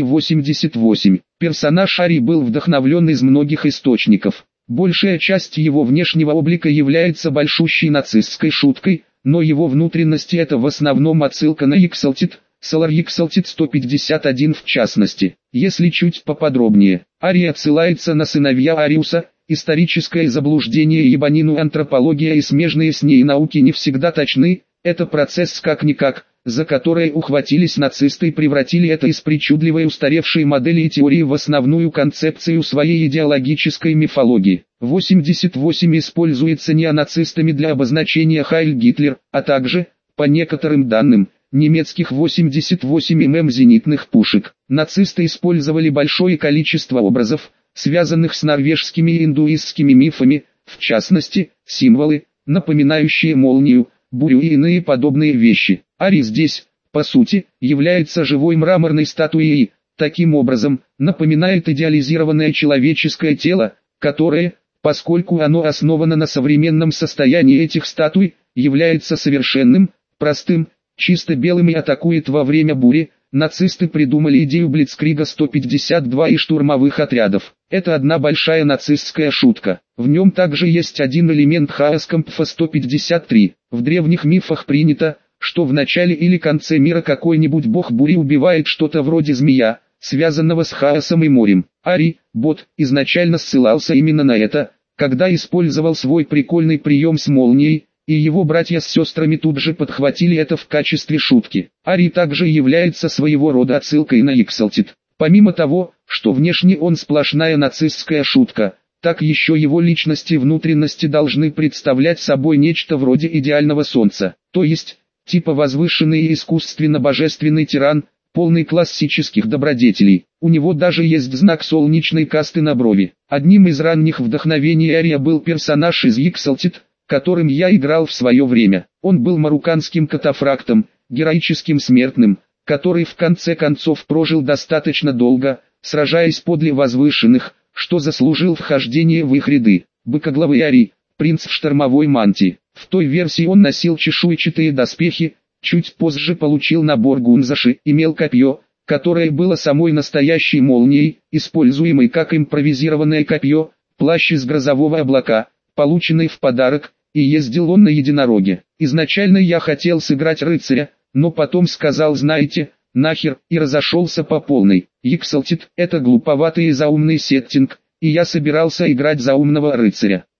88. Персонаж Ари был вдохновлен из многих источников. Большая часть его внешнего облика является большущей нацистской шуткой, но его внутренности это в основном отсылка на Иксалтит, Solar Иксалтит 151 в частности. Если чуть поподробнее, Ари отсылается на сыновья Ариуса, историческое заблуждение ебанину антропология и смежные с ней науки не всегда точны. Это процесс как-никак, за который ухватились нацисты и превратили это из причудливой устаревшей модели и теории в основную концепцию своей идеологической мифологии. 88 используется неонацистами для обозначения Хайль Гитлер, а также, по некоторым данным, немецких 88 мм зенитных пушек. Нацисты использовали большое количество образов, связанных с норвежскими и индуистскими мифами, в частности, символы, напоминающие молнию, бурю и иные подобные вещи. Ари здесь, по сути, является живой мраморной статуей и, таким образом, напоминает идеализированное человеческое тело, которое, поскольку оно основано на современном состоянии этих статуй, является совершенным, простым, чисто белым и атакует во время бури. Нацисты придумали идею Блицкрига 152 и штурмовых отрядов. Это одна большая нацистская шутка. В нем также есть один элемент Хаоскампфа 153. В древних мифах принято, что в начале или конце мира какой-нибудь бог бури убивает что-то вроде змея, связанного с хаосом и морем. Ари, бот, изначально ссылался именно на это, когда использовал свой прикольный прием с молнией, и его братья с сестрами тут же подхватили это в качестве шутки. Ари также является своего рода отсылкой на Икселтит. Помимо того, что внешне он сплошная нацистская шутка, так еще его личность и внутренности должны представлять собой нечто вроде идеального солнца, то есть, типа возвышенный и искусственно-божественный тиран, полный классических добродетелей. У него даже есть знак солнечной касты на брови. Одним из ранних вдохновений Ария был персонаж из Икселтит, которым я играл в свое время. Он был марокканским катафрактом, героическим смертным, который в конце концов прожил достаточно долго, сражаясь подле возвышенных, что заслужил вхождение в их ряды. Быкоглавый Арий, принц в штормовой мантии. В той версии он носил чешуйчатые доспехи, чуть позже получил набор гунзаши, имел копье, которое было самой настоящей молнией, используемой как импровизированное копье, плащ из грозового облака, полученный в подарок, и ездил он на единороге. Изначально я хотел сыграть рыцаря, но потом сказал, знаете, нахер, и разошелся по полной. Икселтит — это глуповатый и заумный сеттинг, и я собирался играть заумного рыцаря.